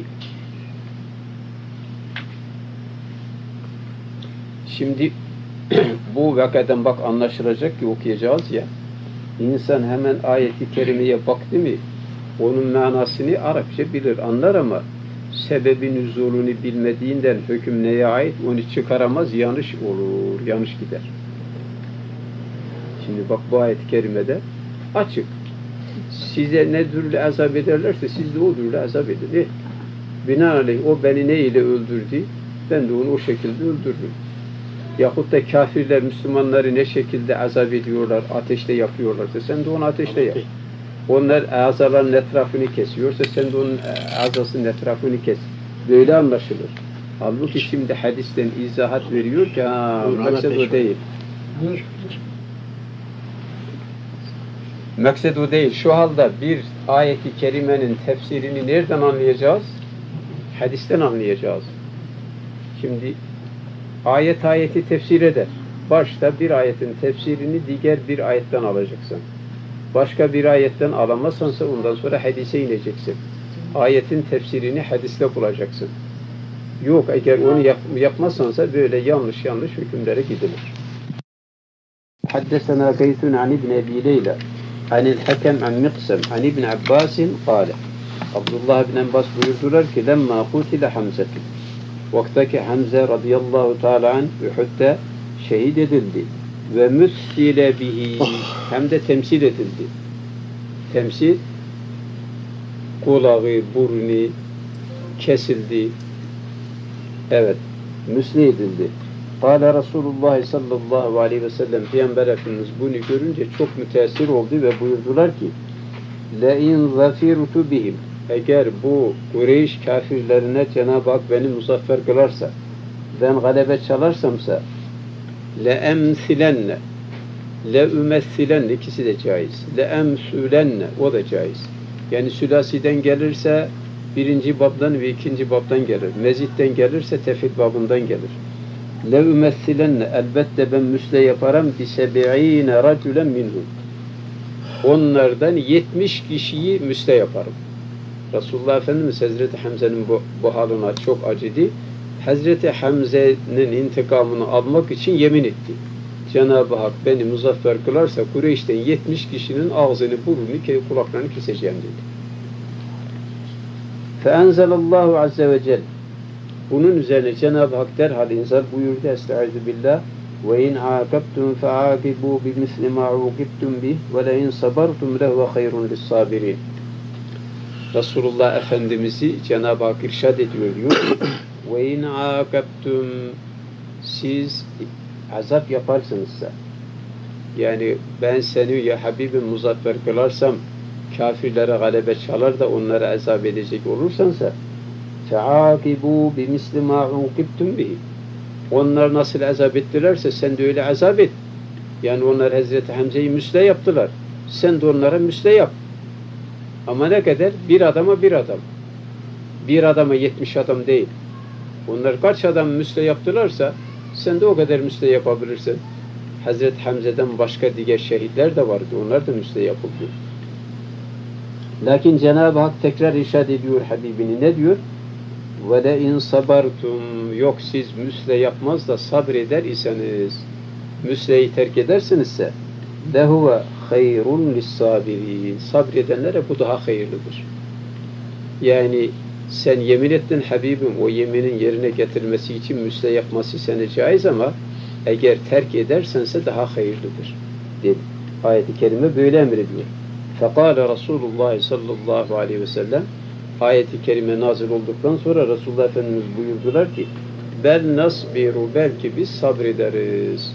Şimdi bu vakadan bak anlaşılacak ki okuyacağız ya. İnsan hemen ayeti kerimeye baktı mı onun manasını Arapça bilir, anlar ama sebebi nüzulunu bilmediğinden hüküm neye ait onu çıkaramaz, yanlış olur, yanlış gider. Şimdi bak bu ayet-i kerimede açık. Size ne türlü azap ederlerse siz de o türlü azap edin. Binaenaleyh o beni ne ile öldürdü, ben de onu o şekilde öldürürüm. Yahut da kafirler Müslümanları ne şekilde azap ediyorlar, ateşte yakıyorlarsa sen de onu ateşte yak. Onlar azaların etrafını kesiyorsa sen de onun azasının etrafını kes. Böyle anlaşılır. Halbuki şimdi hadisten izahat veriyor ki maksat o değil. Maksat o değil. Şu halde bir ayeti kerimenin tefsirini nereden anlayacağız? Hadisten anlayacağız. Şimdi ayeti tefsir eder. Başta bir ayetin tefsirini diğer bir ayetten alacaksın. Başka bir ayetten alamazsansa ondan sonra hadise ineceksin. Ayetin tefsirini hadiste bulacaksın. Yok, eğer onu yapmazsansa böyle yanlış hükümlere gidilir. Haddesena Gaythun an İbn Ebi Leyla anil Hakem an Miqsam an İbn Abbasin kâle. Abdullah bin Abbas buyurdular ki lemma kutile Hamze'tin. Vaktaki Hamze radıyallahu teala anh Uhud'da şehit edildi. Ve müssile bihi hem de temsil edildi. Temsil kulağı, burnu kesildi. Evet, müsli edildi. Kâle Resulullah sallallahu aleyhi ve sellem Peygamber Efendimiz bunu görünce çok müteessir oldu ve buyurdular ki لَاِنْ ظَفِرُتُ bihim. Eğer bu Kureyş kafirlerine Cenab-ı Hak beni muzaffer kılarsa, ben galebe çalarsamsa لَاَمْثِلَنَّ لَاُمَثِّلَنَّ ikisi de caiz. لَاَمْسُولَنَّ o da caiz. Yani sülasiden gelirse birinci babdan ve ikinci babdan gelir. Mezitten gelirse tefil babından gelir. لَاُمَثِّلَنَّ elbette ben müsle yaparım بِسَبِعِينَ رَجُلًا minhum. Onlardan 70 kişiyi müsle yaparım. Resulullah Efendimiz Hazreti Hamze'nin bu haline çok acıdı. Hazreti Hamze'nin intikamını almak için yemin etti. Cenab-ı Hak beni muzaffer kılarsa Kureyş'ten 70 kişinin ağzını, burnunu, kulaklarını keseceğim dedi. فَاَنْزَلَ اللّٰهُ عَزَّ وَجَلَّ bunun üzerine Cenab-ı Hak derhal inzal buyurdu. Estaizu billah وَاِنْ عَاقَبْتُمْ فَعَاقِبُوا بِمِثْلِ مَا عُوقِبْتُمْ بِهِ وَلَاِنْ صَبَرْتُمْ لَهُوَ خَيْرٌ لِلصَّابِرِينَ Resulullah Efendimiz'i Cenab-ı Hak irşad ediyor diyor. وَاِنْ عَاقَبْتُمْ siz azap yaparsınızsa yani ben seni ya Habibim muzaffer kılarsam kafirlere galebe çalar da onlara azap edecek olursansa فَعَاقِبُوا بِمِثْلِ مَا عُوقِبْتُمْ بِهِ onlar nasıl azap ettilerse sen de öyle azap et. Yani onlar Hazreti Hamze'yi müsle yaptılar. Sen de onlara müsle yap. Ama ne kadar? Bir adama bir adam. Bir adama 70 adam değil. Onlar kaç adam müsle yaptılarsa sen de o kadar müsle yapabilirsin. Hazreti Hamze'den başka diğer şehitler de vardı. Onlar da müsle yapıldı. Lakin Cenab-ı Hak tekrar irşad ediyor Habibini. Ne diyor? وَلَاِنْ صَبَرْتُمْ yok siz müsle yapmaz da sabreder iseniz müsleyi terk edersinizse لَهُوَ خَيْرٌ لِلصَّابِرِينَ sabredenlere bu daha hayırlıdır. Yani sen yemin ettin Habibim o yeminin yerine getirmesi için müsle yapması sana caiz ama eğer terk edersense daha hayırlıdır dedi. Ayet-i kerime böyle emrediyor. فَقَالَ Resulullah sallallahu aleyhi ve sellem ayet-i kerime nazil olduktan sonra Resulullah Efendimiz buyurdular ki bel nasbiru belki biz sabrederiz.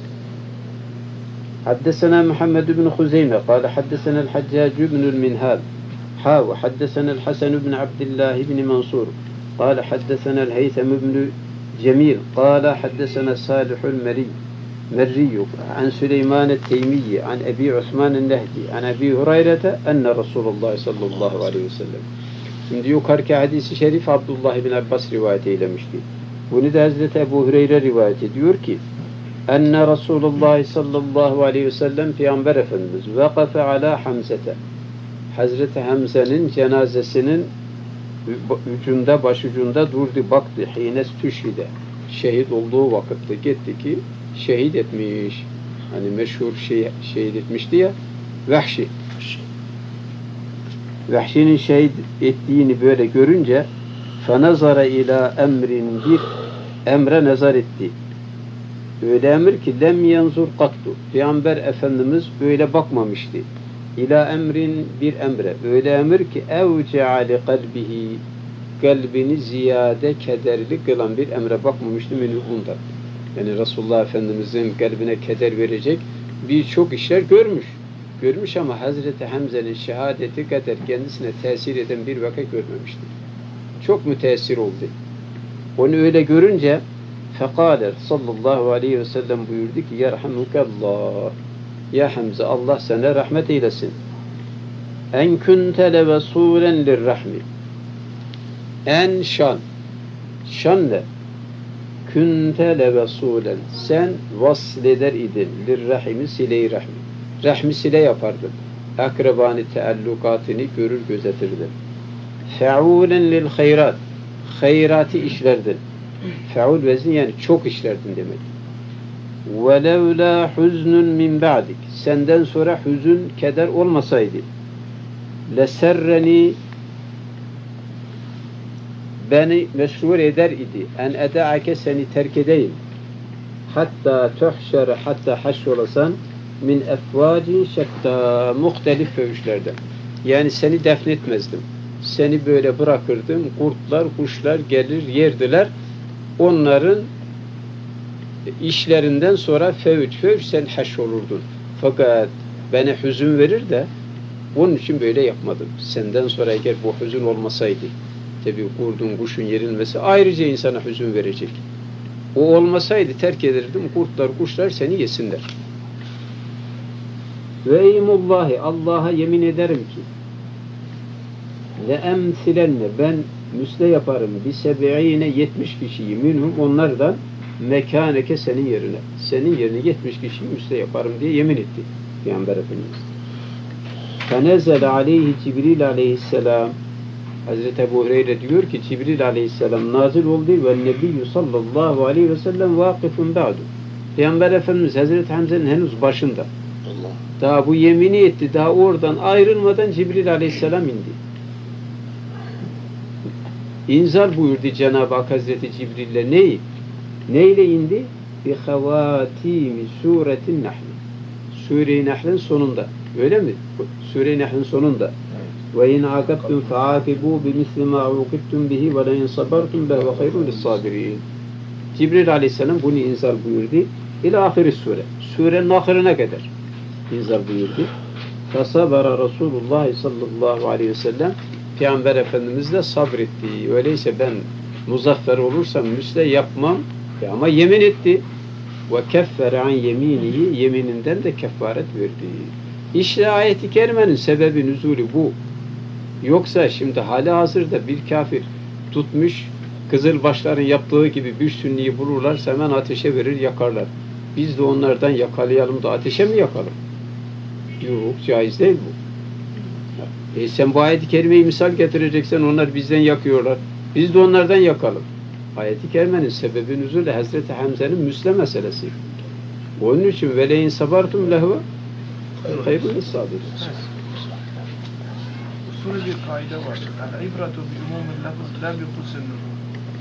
Haddesena Muhammed ibn Huzeyme kâle haddesena el-Haccac ibn el-Minhal ve haddesena el-Hasan ibn Abdillah ibn Mansur kâle haddesena el-Heytham ibn Cemil kâle haddesena Salihul Merriyyü an Süleyman el-Teymiyyi an Ebi Osman el-Nehdi an Ebi Hureyre'te enne Resulullah sallallahu aleyhi ve sellem Şimdi yukarıki hadisi şerif Abdullah bin Abbas rivayet eylemişti. Bunu da Hazreti Ebu Hureyre rivayet ediyor ki enne Resulullah sallallahu aleyhi ve sellem Peygamber Efendimiz vakafe ala Hamzete Hazreti Hamze'nin cenazesinin başucunda durdu baktı. Hines tüşhide şehit olduğu vakitte gitti ki şehit etmiş. Hani meşhur şehit etmişti ya Vahşi. Vahşi'nin şehit ettiğini böyle görünce فَنَظَرَ ila emrin bir emre nazar etti. Öyle emir ki lem yanzur kattu. Peygamber Efendimiz böyle bakmamıştı. İla emrin bir emre. Öyle emir ki evce'ali kalbihi kalbini ziyade kederli kılan bir emre bakmamıştı minhu bundan. Yani Resulullah Efendimiz'in kalbine keder verecek birçok işler görmüş ama Hazreti Hamze'nin şehadeti kadar kendisine tesir eden bir vaka görmemişti. Çok müteessir oldu. Onu öyle görünce fekâler sallallahu aleyhi ve sellem buyurdu ki yerhamukallah ya Hamze Allah sana rahmet eylesin. En kunte levesûlen lirrahmi en şan ne? Kunte levesûlen sen vasleder idin lirrahimi sile-i rahmi rahmi sile yapardın. Akrabani teallukatını gözetirirdin. Fe'ûlen lil hayrat hayratı işlerdin. Feul vezni yani çok işlerdin demek. وَلَوْلَا حُزْنٌ مِنْ بَعْدِكِ Senden sonra hüzün, keder olmasaydı لَسَرَّنِي Beni mesrur eder idi. En eda'ake seni terk edeyim. Hatta tuhşere hatta haşrolasan min efvaci şetta muhtelif fövüşlerden. Yani seni defnetmezdim. Seni böyle bırakırdım. Kurtlar, kuşlar gelir, yerdiler. Onların işlerinden sonra fevç sen haşrolurdun. Fakat bana hüzün verir de onun için böyle yapmadım. Senden sonra eğer bu hüzün olmasaydı tabi kurdun, kuşun yerilmesi ayrıca insana hüzün verecek. O olmasaydı terk ederdim. Kurtlar, kuşlar seni yesinler. Ve eymullahi Allah'a yemin ederim ki leemsilenne ben müsle yaparım bi sebe'ine 70 kişiyi minhum onlardan mekaneke senin yerine. Senin yerine 70 kişiyi müsle yaparım diye yemin etti Peygamber Efendimiz. Fenezele aleyhi Cibril aleyhisselam Hazreti Ebu Hureyre diyor ki Cibril aleyhisselam nazil oldu ve nebiyyü sallallahu aleyhi ve sellem vakıfun ba'du. Peygamber Efendimiz Hazreti Hamza'nın henüz başında. Allah. Daha bu yemini etti. Daha oradan ayrılmadan Cibril aleyhisselam indi. İnzal buyurdu Cenab-ı Hak Hazreti Cibril'le neyi? Neyle indi? Bi havatimi suretin Nahl. Sure-i Nahl'in sonunda. Öyle mi? Sure-i Nahl'in sonunda. Ve in akabtum fa'akibu bimisli ma ukibtum bihi ve la in sabartum behuve hayrun lis-sabirin. Cibril aleyhisselam bunu inzal buyurdu. İlâ ahiri sure. Surenin ahirine kadar inzal buyurdu. Fasabara Resulullah sallallahu aleyhi ve sellem Peygamber Efendimiz de sabretti. Öyleyse ben muzaffer olursam müsle yapmam. Ama yemin etti. Ve keffere an yeminihi yemininden de kefaret verdi. İşte ayet-i kerimenin sebebi nüzulü bu. Yoksa şimdi hali hazırda bir kafir tutmuş Kızılbaşların yaptığı gibi bir sünniyi bulurlarsa hemen ateşe verir yakarlar. Biz de onlardan yakalayalım da ateşe mi yakalım? Yok, caiz değil bu. Sen bu ayet-i kerimeyi misal getireceksen onlar bizden yakıyorlar. Biz de onlardan yakalım. Ayet-i kerimenin sebebi nüzulü Hazreti Hamza'nın müsle meselesi. Onun için veleyin sabartum lehve hayrun sabirin. Usulü bir kaide var. El-ibratu bi umumil lafız la bi hususin nuzul.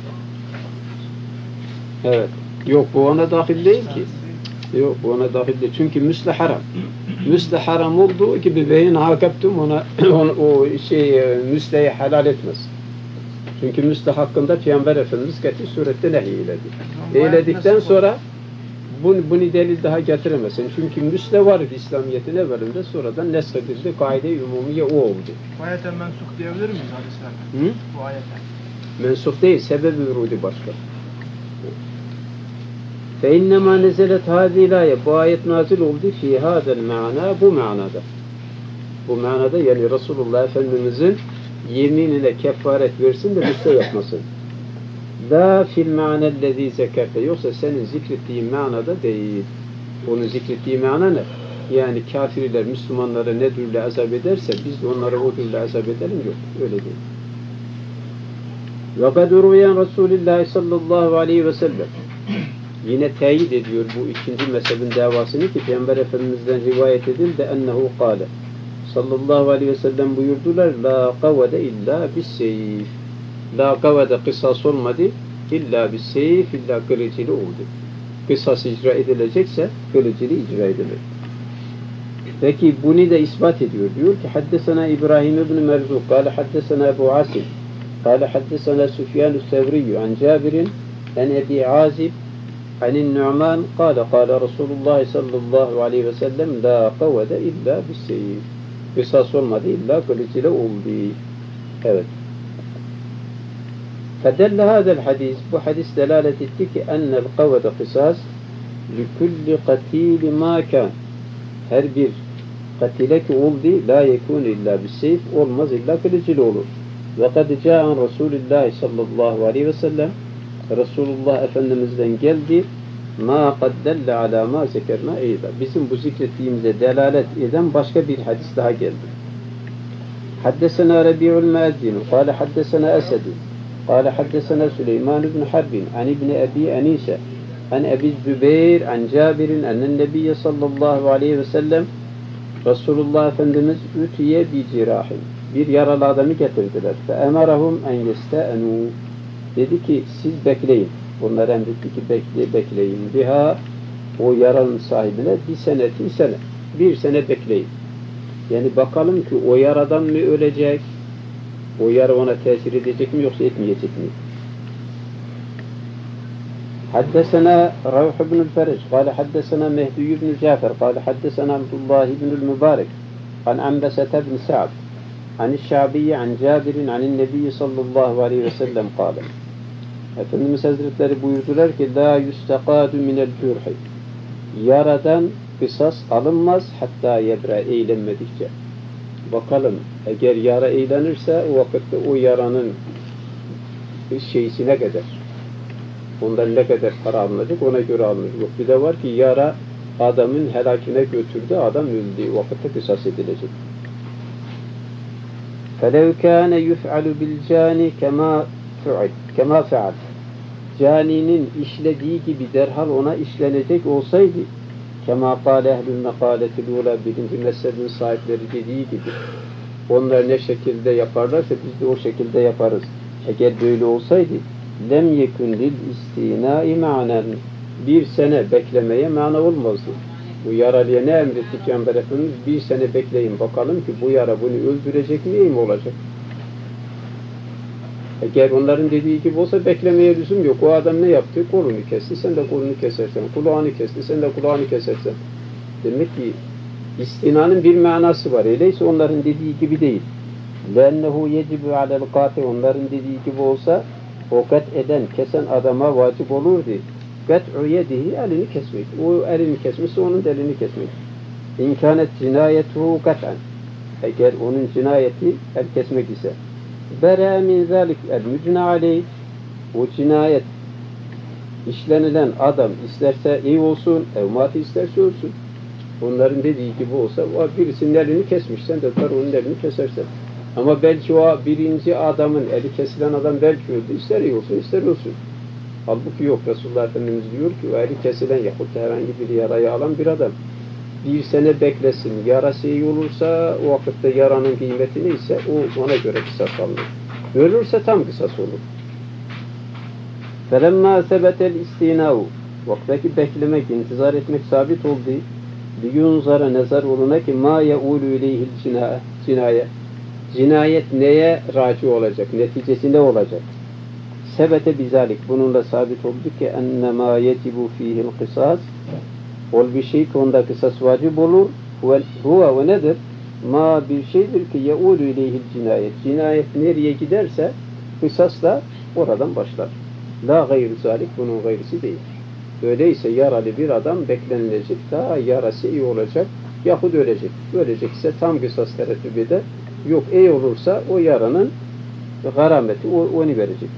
Evet. Yok bu ona dahil değil ki. Yok bu ona dahil değil. Çünkü müsle haram. Müsle haram olduğu gibi beyin hakaptum ona o müsleyi helal etmez. Çünkü müsle hakkında Peygamber Efendimiz kati surette nehyiledi. Eyledikten sonra bunu delil daha getiremezsin. Çünkü müsle var İslamiyet'in evvelinde sonradan nesredildi. Kaide-i umumiye o oldu. Bu ayeten mensuk diyebilir miyiz hadislerde? Bu ayeten. Mensuk değil, sebebi vurudi başka. فَاِنَّمَا نَزَلَتْ هَذِي الْآيَةِ Bu ayet nazil oldu fi هَذَا الْمَعْنَى bu manada. Bu manada yani Resulullah Efendimiz'in yeminine kefaret versin de müsle yapmasın. La fil ma'nellezî zekerte yoksa senin zikrettiğin manada değil. Onun zikrettiği mana ne? Yani kafirler Müslümanlara ne türlü azap ederse biz de onlara o türlü azap edelim yok. Öyle değil. Ve kad urviyen Resulullah sallallahu aleyhi ve sellem yine teyit ediyor bu ikinci mezhebin davasını ki Peygamber Efendimiz'den rivayet edildi ennehu kâle sallallahu aleyhi ve sellem buyurdular la kavede illa bis seyf la kavede kısas olmadı illa bis seyf illa kılıcıyla oldu. Kısas icra edilecekse kılıcıyla icra edilir. Peki bunu da ispat ediyor. Diyor ki haddesena İbrahim ibn Merzuk kâle haddesena Ebu Asim kâle haddesena Süfyan-ı Sevriyyü an Cabirin en Ebi Azib عن النعمان قال قال رسول الله صلى الله عليه وسلم لا قود إلا بالسيف kısas olmadı illa kılıcıyla oldu. Evet. فدل هذا الحديث bu hadis delalet etti ki أن القود قصاص لكل قتيل ما كان her bir katile ki oldu la yekun illa بالسيف olmaz illa kılıcıyla olur. وقد جاء عن رسول الله sallallahu aleyhi ve sellem Resulullah Efendimiz'den geldi. Ma kad delle ala ma zekerna eyda. Bizim bu zikrettiğimize delalet eden başka bir hadis daha geldi. Haddesena Rabi'ul Muezzin, kâle haddesena Esed, قال حدثنا سليمان بن حرب عن ابن أبي أنيسة عن أبي الزبير عن جابر أن النبي صلى الله عليه وسلم Resulullah Efendimiz ütüye bir cirahin. Bir yaralı adamı getirdiler. فَاَمَرَهُمْ اَنْ يَسْتَأَنُوا Dedi ki siz bekleyin. Bunlar emretti ki bekleyin. Biha o yaranın sahibine bir sene bekleyin. Yani bakalım ki o yaradan mı ölecek? O yara ona tesir edecek mi yoksa etmeyecek mi? حدثنا روح بن الفرج قال حدثنا مهدي بن جعفر قال حدثنا عبد الله بن المبارك عن عنبسة بن سعد عن الشعبي عن جابر عن النبي صلى الله عليه وسلم قال Efendimiz Hazretleri buyurdular ki la yustakadu minel cürhi yaradan kısas alınmaz hatta yebra eğlenmedikçe. Bakalım eğer yara eğlenirse o vakitte o yaranın şeysine kadar ondan ne kadar para alınacak ona göre alınır. Yok bir de var ki yara adamın helakine götürdü, adam öldü. Vakitte kısas edilecek. فَلَوْ كَانَ يُفْعَلُ بِالْجَانِ كَمَا فَعَلْ Caninin işlediği gibi derhal ona işlenecek olsaydı كَمَا قَالَ اَهْلُ النَّقَالَةِ الْعُولَى birinci mezhebin sahipleri dediği gibi onlar ne şekilde yaparlarsa biz de o şekilde yaparız. Eğer böyle olsaydı lem yekun lil istinai ma'nen bir sene beklemeye mana olmazdı. Bu yaralıya ne emretti Peygamber Efendimiz? Bir sene bekleyin bakalım ki bu yara bunu öldürecek mi iyi mi olacak? Eğer onların dediği gibi olsa beklemeye lüzum yok. O adam ne yaptı? Kolunu kesti, sen de kolunu kesersen. Kulağını kesti, sen de kulağını kesersen. Demek ki istinanın bir manası var. Öyleyse onların dediği gibi değil. لَاَنَّهُ يَجِبُ عَلَى الْقَاتِ onların dediği gibi olsa o kat eden, kesen adama vacip olurdu. Kat'u yedihi elini kesmek. O elini kesmişse onun da elini kesmek. İmkanet cinayetuhu kat'an. Eğer onun cinayeti el kesmek ise. Bera min zalik el mücna aleyh. O cinayet işlenilen adam isterse iyi olsun, evmatı isterse olsun. Onların dediği gibi olsa birisinin elini kesmiş, sen de onun elini kesersen. Ama belki o birinci adamın eli kesilen adam belki öldü, ister iyi olsun, ister olsun. Halbuki yok, Resulullah Efendimiz diyor ki o eli kesilen yahut da herhangi bir yarayı alan bir adam bir sene beklesin, yarası iyi olursa o vakitte yaranın kıymeti neyse o ona göre kısas alınır. Ölürse tam kısas olur. فَلَمَّا ثَبَتَ الْاِسْتِينَاهُ vaktaki beklemek, intizar etmek sabit oldu. لِيُنْزَرَ nezar oluna ki مَا يَعُولُ اِلَيْهِ الْجِنَايَ cinayet neye raci olacak, neticesi ne olacak? Sebete bizalik, bununla sabit oldu ki ennemâ yecibu fîhil kısas ol bir şey ki onda kısas vacip olur. Huve ve nedir? Ma bir şeydir ki ye'ûlü ileyhil cinayet. Cinayet nereye giderse kısas da oradan başlar. La gayr zalik, bunun gayrisi değil. Öyleyse yaralı bir adam beklenilecek, daha yarası iyi olacak yahut ölecek. Ölecekse tam kısas terettüp eder. Yok iyi olursa o yaranın garameti onu verecek.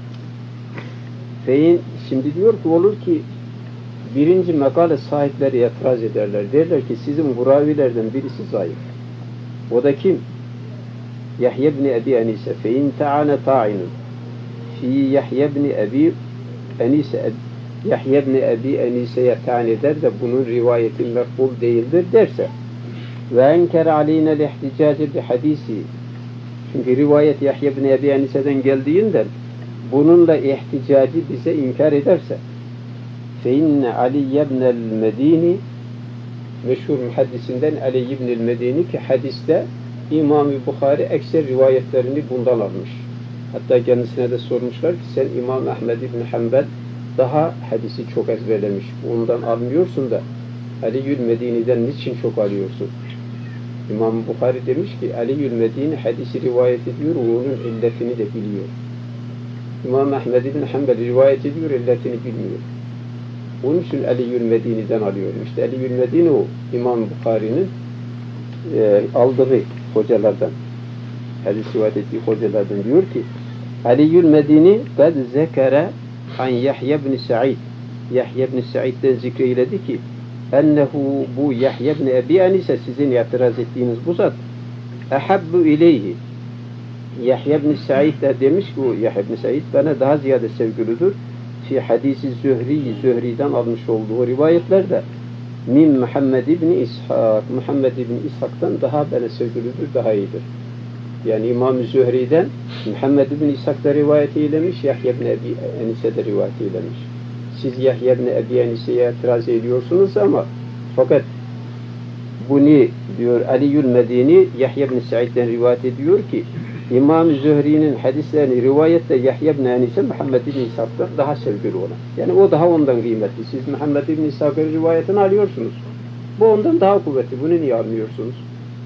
Şimdi diyor ki olur ki birinci makale sahipleri itiraz ederler. Derler ki sizin bu ravilerden birisi zayıf. O da kim? Yahya ibn Abi Anise. Fein ta'ane ta'inun fi Yahya ibn Abi Anise. Yahya ibn Abi Anise'ye ta'an eder de bunun rivayeti mekbul değildir derse ve enker aleyne lihticaci bi hadisi. Çünkü rivayet Yahya ibn Abi Anise'den geldiğinden bununla ihticacı bize inkar ederse فَاِنَّ عَلِيَّ بْنَ الْمَد۪ينِ meşhur muhaddisinden Ali ibn-i Medeni ki hadiste İmam-ı Bukhari ekser rivayetlerini bundan almış. Hatta kendisine de sormuşlar ki sen İmam Ahmed ibn Hanbel daha hadisi çok ezberlemiş. Ondan almıyorsun da Ali-ül Medeni'den niçin çok alıyorsun? İmam Bukhari demiş ki Ali-ül Medeni hadisi rivayet ediyor, onun illetini de biliyor. İmam Ahmed ibn Hanbel rivayet ediyor, illetini bilmiyor. Onun için Ali-ül Medeni'den alıyor. İşte Ali-ül Medeni o İmam Bukhari'nin aldığı hocalardan, hadis rivayet ettiği hocalardan diyor ki Ali-ül Medeni kad zekere an Yahya ibn Sa'id. Yahya ibn Sa'id'den zikreyledi ki ennehu bu Yahya ibn Abi Anise sizin itiraz ettiğiniz bu zat ehabbu ileyhi Yahya ibn Said de demiş ki o Yahya ibn Said bana daha ziyade sevgilidir. Fi hadisi Zühri'den almış olduğu rivayetlerde min Muhammed ibn İshak, Muhammed ibn İshak'tan daha bana sevgilidir, daha iyidir. Yani İmam-ı Zühri'den Muhammed ibn İshak da rivayet eylemiş, Yahya ibn Ebi Enise de rivayet eylemiş. Siz Yahya ibn Ebi Enise'ye itiraz ediyorsunuz ama fakat bunu diyor Ali'ül Medini Yahya ibn Said'den rivayet ediyor ki İmam-ı Zühri'nin hadislerini rivayette Yahya ibn Enise Muhammed ibn İshak'tan daha sevgili olan. Yani o daha ondan kıymetli. Siz Muhammed ibn İshak'ın rivayetini alıyorsunuz. Bu ondan daha kuvvetli. Bunu niye almıyorsunuz?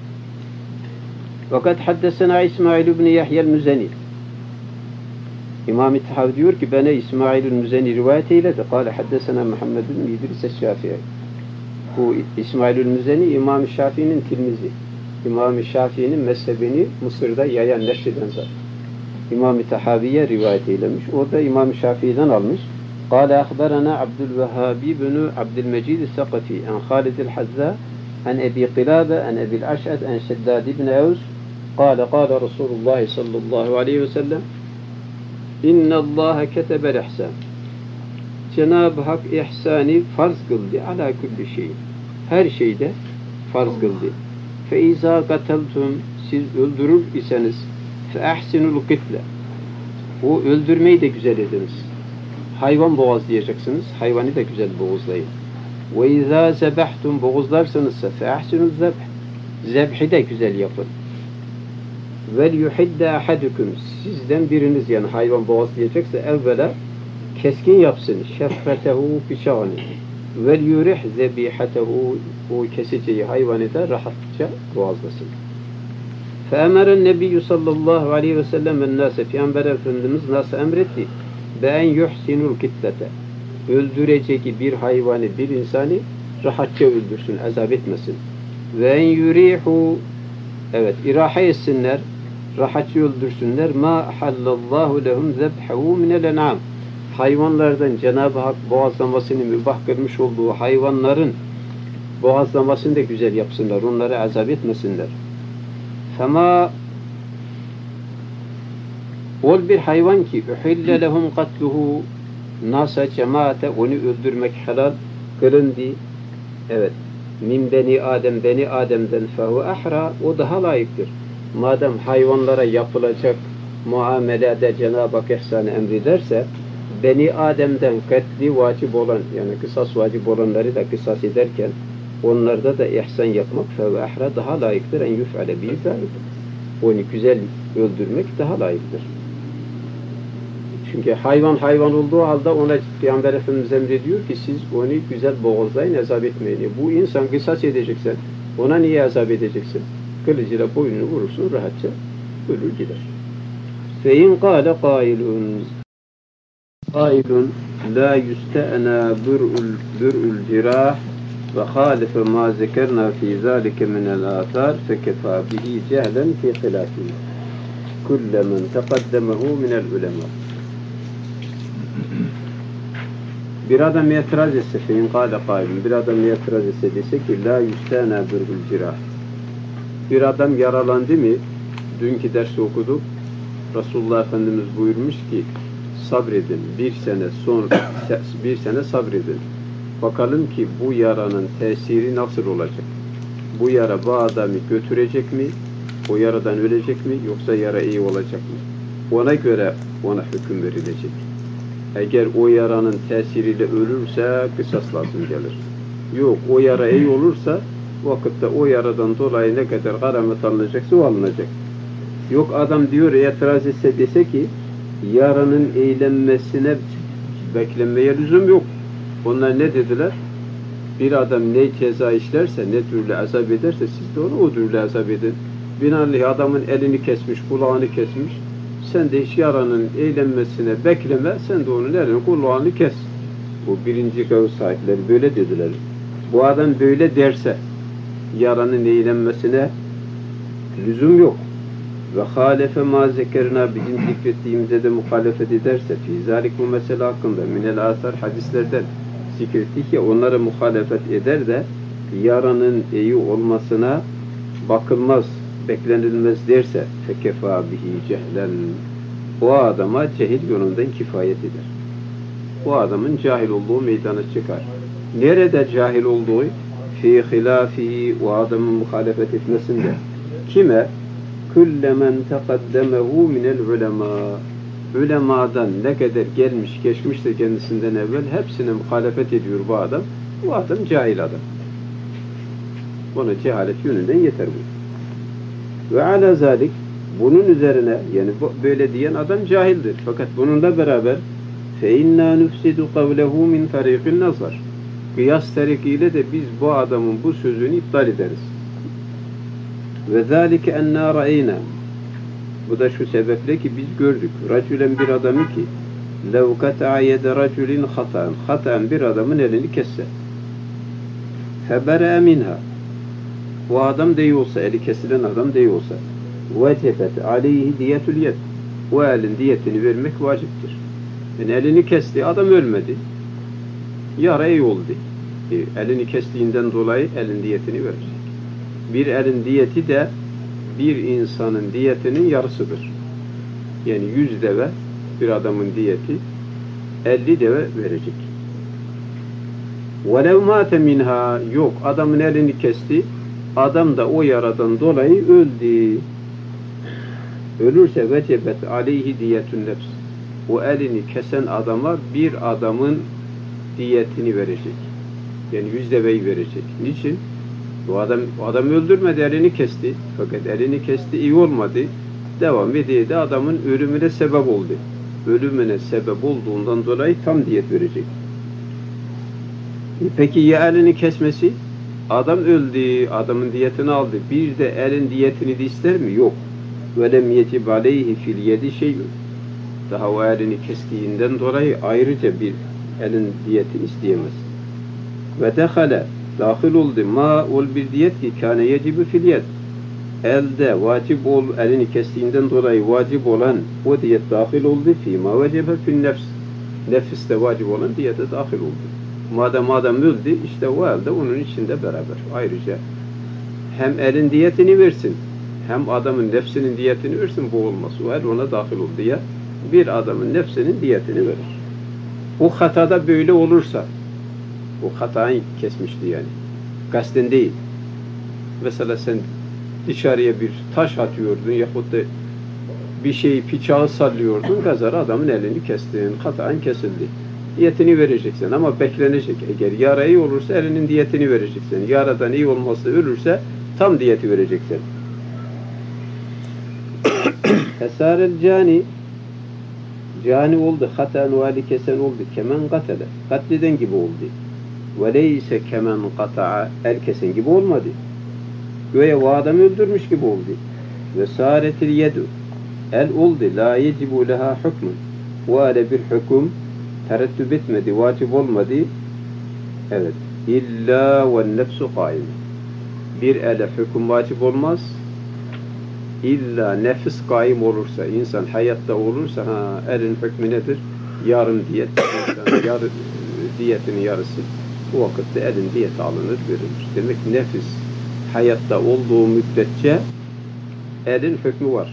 Fakat haddesena İsmail ibn Yahya el-Müzeni. İmam-ı Tahavi diyor ki bana İsmail'ül Müzeni rivayet eyledi. Kale haddesena Muhammed ibn İdris el-Şafii. Bu İsmail'ül Müzeni İmam-ı Şafii'nin tilmizi. İmam-ı Şafii'nin mezhebini Mısır'da yayan neşreden zaten. İmam-ı Tahavi'ye rivayet eylemiş. O da İmam-ı Şafii'den almış. Kale ahberana Abdülvehhabi ibn Abdülmecid el-Sakafi en Halid el-Hazza en Ebi Qilabe en Ebi'l Aş'ad en Şeddad ibn Evs kale Resulullah sallallahu aleyhi ve sellem İnnallâhe ketebel ihsan. Cenab-ı Hak ihsani farz kıldı ala kulli şey. Her şeyde farz kıldı. Fe izâ kateltum siz öldürür iseniz fe ahsinul kitle. O öldürmeyi de güzel ediniz. Hayvan boğazlayacaksınız. Hayvanı da güzel boğazlayın. Ve izâ zebehtum boğazlarsanızsa fe ahsinul zebh. Zebhi de güzel yapın. Vel yuhidde ahadukum sizden biriniz yani hayvan boğazlayacaksa evvela keskin yapsın. Şeffetehu bıçağını. Vel yurih zebihatehu o keseceği hayvanı da rahatça boğazlasın. Fe'emeren nebiyyü sallallahu aleyhi ve sellem ennâse Peygamber Efendimiz nasıl emretti? Ben yuhsinul kitlete. Öldüreceği bir hayvanı, bir insanı rahatça öldürsün, azap etmesin. Ve en yurihu evet, iraha etsinler, rahatça öldürsünler. Ma hallallahu lehum zebhehu minel en'am. Hayvanlardan Cenab-ı Hak boğazlamasını mübah kılmış olduğu hayvanların boğazlamasını da güzel yapsınlar. Onları azap etmesinler. Fema ol bir hayvan ki uhille lehum katluhu nasa cemaate onu öldürmek helal kılındı. Evet. Min beni Adem, beni Adem'den fehu ahra o daha layıktır. Madem hayvanlara yapılacak muamelede Cenab-ı Hak ihsanı emrederse beni Adem'den katli vacip olan yani kısas vacip olanları da kısas ederken onlarda da ihsan yapmak fehu ahra daha layıktır. En yuf'ale bi zalik. Onu güzel öldürmek daha layıktır. Çünkü hayvan olduğu halde ona Peygamber Efendimiz emrediyor ki siz onu güzel boğazlayın, azap etmeyin. Bu insan kısas edeceksen ona niye azap edeceksin? Kılıcıyla boynunu vurursun rahatça ölür gider. Fein kâle qailun la yüste'na bür'ül cirah ve hâlife ma zekerna fî zâlike minel âthâr fekefâ bihi cehlen fî khilâfî kulle men teqaddemehu minel ulemâ. Bir adam itiraz etse fein kâle qailun bir adam itiraz etse dese ki la yüste'na bür'ül cirah. Bir adam yaralandı mı? Dünkü dersi okuduk. Resulullah Efendimiz buyurmuş ki sabredin. Bir sene sabredin. Bakalım ki bu yaranın tesiri nasıl olacak? Bu yara bu adamı götürecek mi? O yaradan ölecek mi? Yoksa yara iyi olacak mı? Ona göre ona hüküm verilecek. Eğer o yaranın tesiriyle ölürse kısas lazım gelir. Yok o yara iyi olursa vakitte o yaradan dolayı ne kadar garamet alınacaksa o alınacak. Yok adam diyor itiraz etse dese ki yaranın eğlenmesine beklenmeye lüzum yok. Onlar ne dediler? Bir adam ne ceza işlerse, ne türlü azap ederse siz de onu o türlü azap edin. Binaenaleyh adamın elini kesmiş, kulağını kesmiş. Sen de hiç yaranın eğlenmesine bekleme, sen de onun elini, kulağını kes. Bu birinci kavuz sahipleri böyle dediler. Bu adam böyle derse yaranın eğlenmesine lüzum yok. Ve hâlefe mâ zekerina bizim zikrettiğimize de muhalefet ederse fîzâlik bu mesele hakkında minel âsar hadislerden zikrettik ya onlara muhalefet eder de yaranın iyi olmasına bakılmaz beklenilmez derse fekefa bihi cehlen, o adama cehil yolundan kifayet eder. O adamın cahil olduğu meydana çıkar. Nerede cahil olduğu? Fi hilafihi, o adamın muhalefet etmesinde. Kime? Kullemen teqaddemehu minel ulema. Ulemadan ne kadar gelmiş geçmişse kendisinden evvel hepsine muhalefet ediyor bu adam. Bu adam cahil adam. Ona cehalet yönünden yeter bu. Ve ala zalik, bunun üzerine, yani böyle diyen adam cahildir. Fakat bununla beraber فَاِنَّا نُفْسِدُ قَوْلَهُ مِنْ طَرِيقِ النَّظَرِ, kıyas tarikiyle de biz bu adamın bu sözünü iptal ederiz. وَذَٰلِكَ اَنَّا رَأَيْنَا, bu da şu sebeple ki biz gördük. Racülen, bir adamı ki لَوْ قَتَعَ يَدَ رَجُلٍ خَطَأً, hataen bir adamın elini kesse. فَبَرَأَ مِنْهَا, o adam değil olsa, eli kesilen adam değil olsa, وَجَبَتْ عَلَيْهِ دِيَةُ الْيَدِ, o elin diyetini vermek vaciptir. Yani elini kesti, adam ölmedi. Yara iyi oldu. Elini kestiğinden dolayı elin diyetini verecek. Bir elin diyeti de bir insanın diyetinin yarısıdır. Yani 100 deve bir adamın diyeti 50 deve verecek. وَلَوْ مَاتَ مِنْهَا, yok, adamın elini kesti, adam da o yaradan dolayı öldü. Ölürse vecebet aleyhi diyetün nefs, o elini kesen adama bir adamın diyetini verecek. Yani 100 deveyi verecek. Niçin? O adam öldürmedi, elini kesti. Fakat elini kesti, iyi olmadı. Devam ediyor da adamın ölümüne sebep oldu. Ölümüne sebep olduğundan dolayı tam diyet verecek. Peki ya elini kesmesi? Adam öldü, adamın diyetini aldı. Bir de elin diyetini de ister mi? Yok. وَلَمْ يَجِبْ عَلَيْهِ فِي الْيَدِ شَيْءٌ, daha o elini kestiğinden dolayı ayrıca bir elin diyetini isteyemez. Ve dehale, dahil oldu ma ol bir diyet ki kâne yecibu fil yed, elde vacip elini kestiğinden dolayı vacip olan o diyet dahil oldu fîmâ vecebe fil nefs, nefiste vacip olan diyete dahil oldu. Madem öldü, işte o elde onun içinde beraber. Ayrıca hem elin diyetini versin, hem adamın nefsinin diyetini versin, bu olmaz. O el ona dahil oldu ya. Bir adamın nefsinin diyetini verir. Bu hatada böyle olursa, o hatayı kesmişti yani. Kasten değil. Mesela sen dışarıya bir taş atıyordun yahut da bir şeyi, bıçağı sallıyordun, kazara adamın elini kestin, hataen kesildi. Diyetini vereceksin ama beklenecek. Eğer yara iyi olursa elinin diyetini vereceksin. Yaradan iyi olmazsa, ölürse tam diyeti vereceksin. Esarel cani oldu, hataen vali kesen oldu, kemen katele, katleden gibi oldu. Ve leyse kemen kata'a, el kesen gibi olmadı. Göğe o adamı öldürmüş gibi oldu. Ve sâretil yedu, el oldu, la yecibu leha hükmün, o ele bir hüküm tereddüt etmedi, vacip olmadı. Evet, illa ve nefsu kaim, bir ele hüküm vacip olmaz. İlla nefis kaim olursa, insan hayatta olursa, elin hükmü nedir? Yarım diyet, diyetinin yarısı. Bu vakitte elin diyeti alınır, verilir. Demek nefis hayatta olduğu müddetçe elin hükmü var.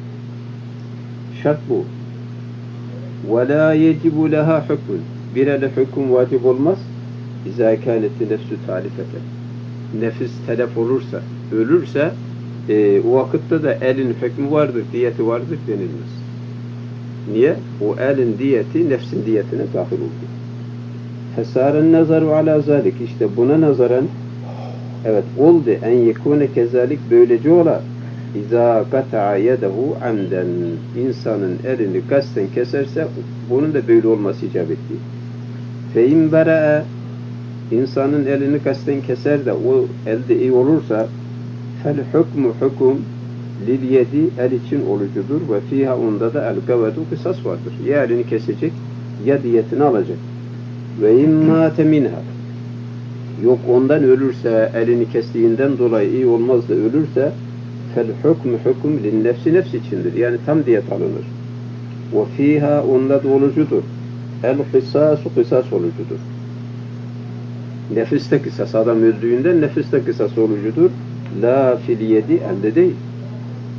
Şart bu. وَلَا يَجِبُ لَهَا hükmün, bir ele hüküm vacip olmaz. اِذَا كَانَتِ نَفْسُ تَعْلِفَةً, nefis telef olursa, ölürse, o vakitte de elin hükmü vardır, diyeti vardır denilmez. Niye? O elin diyeti nefsin diyetine dahil oldu. Fesâren nazaru alâ zâlik, işte buna nazaran, evet oldu en yekûne kezalik, böylece ola. İzâ kata'a yedehu amden, insanın elini kasten keserse bunun da böyle olması icap etti. Fe in bera'a, insanın elini kasten keser de o elde iyi olursa, fel hükmü hüküm lil yedi, el için olucudur ve fiha, onda da el gavedu, kısas vardır. Ya elini kesecek ya diyetini alacak. Ve immâte minha, yok ondan ölürse, elini kestiğinden dolayı iyi olmaz da ölürse, fel hükmü hüküm lil nefsi, nefs içindir. Yani tam diyet alınır. Ve fiha, onda da olucudur. El kısasu, kısas olucudur. Nefiste kısas, adam öldüğünden nefiste kısas olucudur. La fil yedi, elde değil.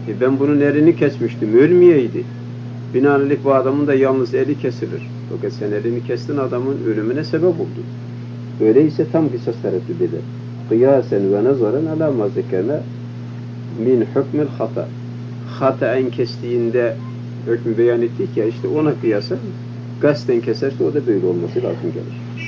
Ben bunun elini kesmiştim, ölmeyeydi. Binaenaleyh bu adamın da yalnız eli kesilir. Fakat sen elini kestin, adamın ölümüne sebep oldun. Öyleyse tam kısas tereddüt eder. Kıyasen ve nazaren ala ma zekerne min hükmül hata. Hataen kestiğinde hükmü beyan ettik ya, işte ona kıyasen gasten keserse o da böyle olması lazım gelir.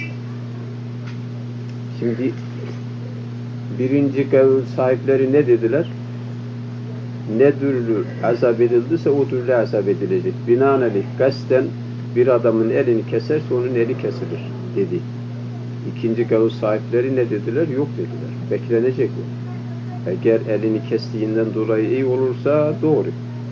Şimdi birinci kavil sahipleri ne dediler? Ne türlü azap edildiyse o türlü azap edilecek. Binaenaleyh gasten bir adamın elini keserse onun eli kesilir dedi. İkinci kavil sahipleri ne dediler? Yok dediler. Beklenecek o. Eğer elini kestiğinden dolayı iyi olursa doğru.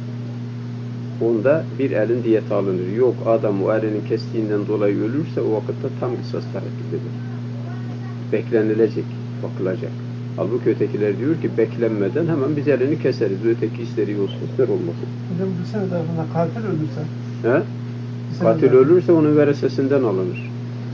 Onda bir elin diyeti alınır. Yok, adam o elini kestiğinden dolayı ölürse o vakitte tam kısas tereddüt eder. Beklenilecek, bakılacak. Halbuki ötekiler diyor ki beklenmeden hemen biz elini keseriz. Öteki isteri olsun, ister olmasın. Hocam bir sene tarafında katil ölürse? He? Katil ölürse onun veresesinden alınır.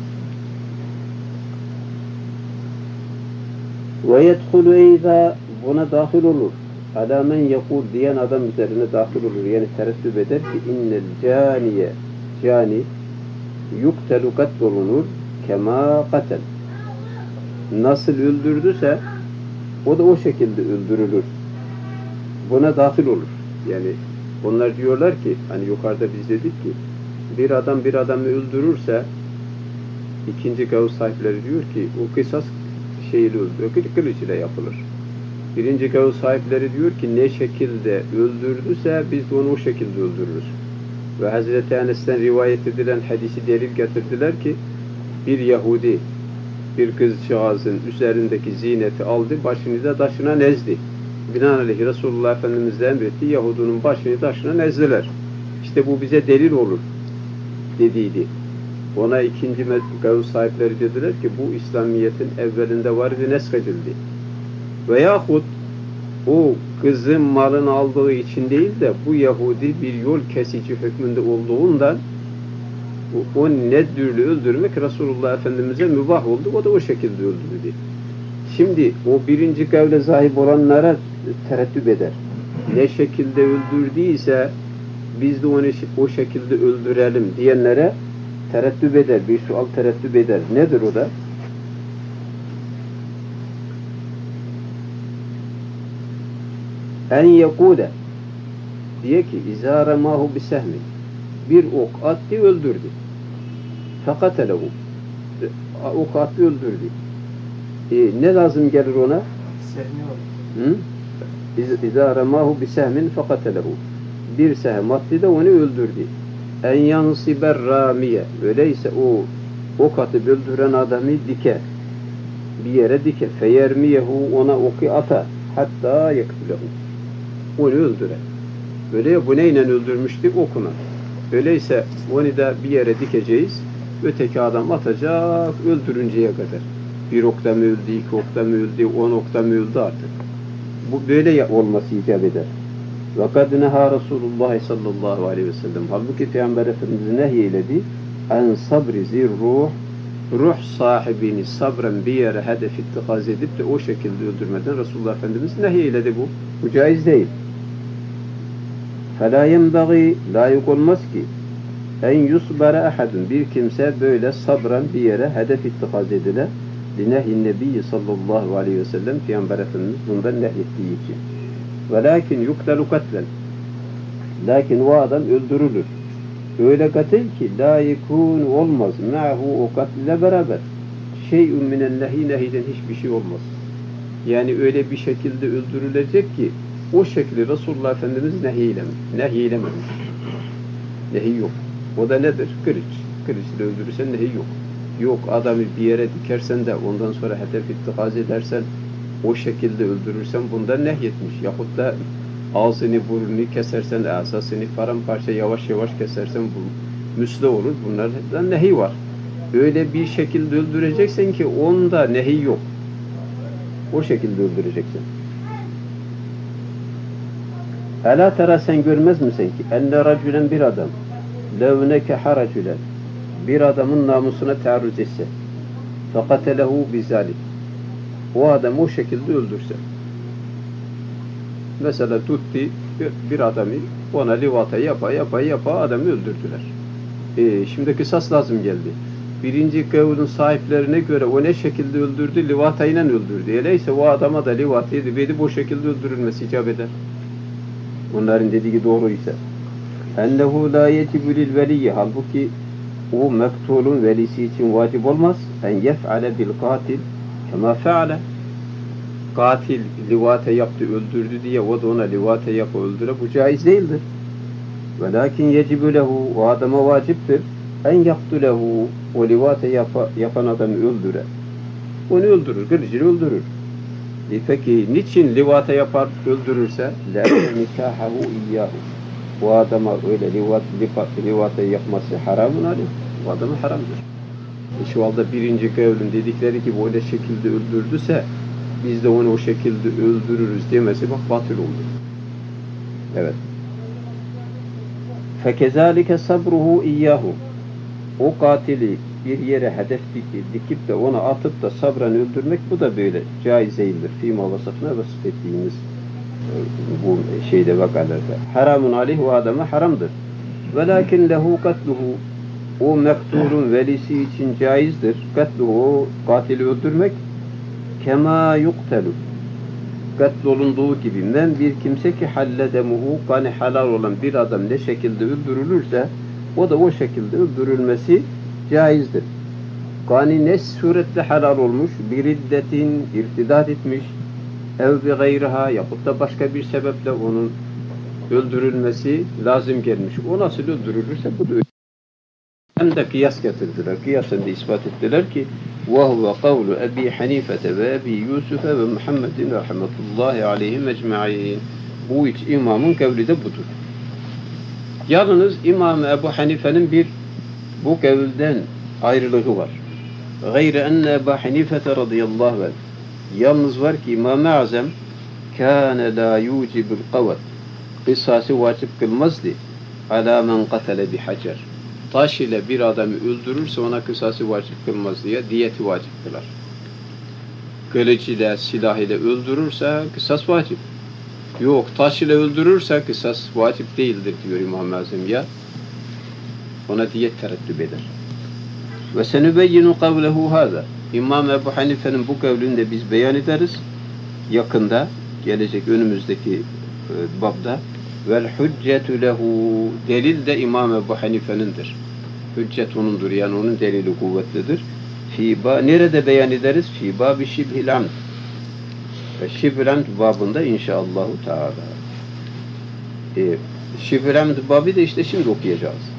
وَيَدْخُلُ اَيْذَا buna dahil olur. عَلَى مَنْ يَقُولُ diyen adam üzerine dahil olur. Yani tereddüt eder ki اِنَّ الْجَانِيَ cani yuktelu katlolunur kema katel. Nasıl öldürdüyse o da o şekilde öldürülür. Buna dahil olur. Yani onlar diyorlar ki, hani yukarıda biz dedik ki bir adam bir adamı öldürürse ikinci gavuz sahipleri diyor ki o kısas şeyle öldürülür, kılıç ile yapılır. Birinci gavuz sahipleri diyor ki ne şekilde öldürdüyse biz de onu o şekilde öldürürüz. Ve Hazreti Enes'ten rivayet edilen hadisi delil getirdiler ki bir Yahudi bir kızcağızın üzerindeki zineti aldı, başını da taşına nezdi. Binaenaleyh Resulullah Efendimiz de emretti, Yahudunun başını taşına nezdiler. İşte bu bize delil olur dediydi. Ona ikinci gavuz sahipleri dediler ki bu İslamiyet'in evvelinde var ve neshedildi. Veyahut o kızın malını aldığı için değil de bu Yahudi bir yol kesici hükmünde olduğundan o ne türlü öldürmek Resulullah Efendimiz'e mübah oldu. O da o şekilde öldürdü. Şimdi o birinci kavle sahip olanlara tereddüt eder. Ne şekilde öldürdüyse biz de onu o şekilde öldürelim diyenlere tereddüt eder. Bir sual tereddüt eder. Nedir o da? En yekûde diye ki izâ remâhu bisehmin bir ok attı öldürdü. Fekatelehu ok attı öldürdü. Ne lazım gelir ona? Sehmi olur. İzâ remâhu bisehmin fekatelehu bir sehem attı da onu öldürdü. En yansiber râmiye öyleyse o ok atıp öldüren adamı diker. Bir yere diker. Feyermiyehu ona oku atar. Hatta yaktilehu. Onu öldürer. Öyle ya bu neyle öldürmüştük? Okuna. Öyleyse onu da bir yere dikeceğiz. Öteki adam atacak öldürünceye kadar. Bir okta mı öldü, iki okta mı öldü, 10 okta mı öldü artık. Bu böyle olması icap eder. وَقَدْ نَهَا Resulullah sallallahu aleyhi ve sellem. Halbuki Peygamber Efendimiz nehyeledi. En sabri zir ruh. Ruh sahibini sabren bir yere hedef ittikaz edip de o şekilde öldürmeden Resulullah Efendimiz nehyeledi bu. Bu caiz değil. فَلَا يَنْبَغِي layık olmaz ki en yusbara ahadun bir kimse böyle sabran bir yere hedef ittikaz edilir. Linehi Nebi sallallahu aleyhi ve sellem Peygamber Efendimiz bundan nehyettiği için. Velakin yuktelu katlen. Lakin o adam öldürülür. Öyle katil ki la yekûn olmaz. Ma'hu o katle beraber. Şey'un minen nehi nehiden hiçbir şey olmaz. Yani öyle bir şekilde öldürülecek ki o şekli Resulullah Efendimiz nehiylememiş. Nehi yok. O da nedir? Kılıç. Kılıçla öldürürsen nehi yok. Yok adamı bir yere dikersen de ondan sonra hedef ittikaz edersen o şekilde öldürürsen bundan nehyetmiş. Yahut da ağzını burnunu kesersen, asasını paramparça yavaş yavaş kesersen bu müsle olur. Bunlardan nehi var. Öyle bir şekilde öldüreceksin ki onda nehi yok. O şekilde öldüreceksin. Ela tera sen görmez misin ki enne racülen bir adam levneke haracülen bir adamın namusuna taarruz etse fekatelehu bizalik o adam o şekilde öldürse Mesela tuttu bir adamı, ona livata yapa adamı öldürdüler. Şimdi kısas lazım geldi. Birinci kavlun sahiplerine göre o ne şekilde öldürdü? Livatayla öldürdü. Öyleyse o adama da livatayı verip o şekilde öldürülmesi icap eder. Onların dediği doğru ise. Ennehu la yecibu lil veliyyi. Halbuki o mektulun velisi için vacip olmaz. En yef'ale bil katil kema fe'ale. Katil livate yaptı, öldürdü diye o da ona livate yapı öldüre. Bu caiz değildir. Velakin yecibu lehu. O adama vaciptir. En yaktulehu. O livate yapan adamı öldüre. Onu öldürür, kılıcını öldürür. Peki niçin livata yapar, öldürürse? لَاَنَّ نِكَاحَهُ اِيَّاهُ. Bu adama öyle livata yapması haramın aleyh. Bu adama haramdır. Şu anda birinci kavlin dedikleri gibi öyle şekilde öldürdüse biz de onu o şekilde öldürürüz demesi bak batıl oldu. Evet. فَكَذَٰلِكَ صَبْرُهُ اِيَّاهُ. O katili bir yere hedef dikip de onu atıp da sabran öldürmek bu da böyle caiz değildir. Fîmâ vasıfına vasıf ettiğimiz bu şeyde vakalarda. Haramun aleyh o adama haramdır. Velakin lehu katluhu. O mektulun velisi için caizdir. Katluhu o katili öldürmek kema yuktelu. Katlolunduğu gibi men bir kimse ki halledemuhu kanı halal olan bir adam ne şekilde öldürülürse o da o şekilde öldürülmesi caizdir. Kani ne surette halal olmuş, bir iddetin irtidat etmiş, ev bi gayriha yapıp da başka bir sebeple onun öldürülmesi lazım gelmiş. O nasıl öldürülürse bu da öldürülür. Hem de kıyas getirdiler. Kıyasında ispat ettiler ki وَهُوَ قَوْلُ أَبِي حَنِيفَةَ وَأَبِي يُوسُفَ وَمُحَمَّدٍ رَحْمَةُ عَلَيْهِمْ اَجْمَعِينَ. Bu üç imamın kavli de budur. Yalnız İmam Ebu Hanife'nin bir bu kavilden ayrılığı var. Gayre enne Ebu Hanife radıyallahu anh. Yalnız var ki İmam-ı Azam kâne lâ yûcibul kavat. Kısası vacip kılmazdı. Alâ men qatele bihacer. Taş ile bir adamı öldürürse ona kısası vacip kılmaz diye diyeti vacip kılar. Kılıç ile silah ile öldürürse kısas vacip. Yok taş ile öldürürse kısas vacip değildir diyor İmam-ı Azam ya. Ona diyet tereddüt eder. Ve senübeyyinu kavlehu hâzâ. İmam Ebu Hanife'nin bu kavlini de biz beyan ederiz. Yakında, gelecek önümüzdeki babda. Vel hüccetu lehu. Delil de İmam Ebu Hanife'nindir. Hüccet onundur, yani onun delili kuvvetlidir. Nerede beyan ederiz? Fî bâbi şibhil amd. Şibhil amd babında inşaallahu teâlâ. Şibhil amd babı da işte şimdi okuyacağız.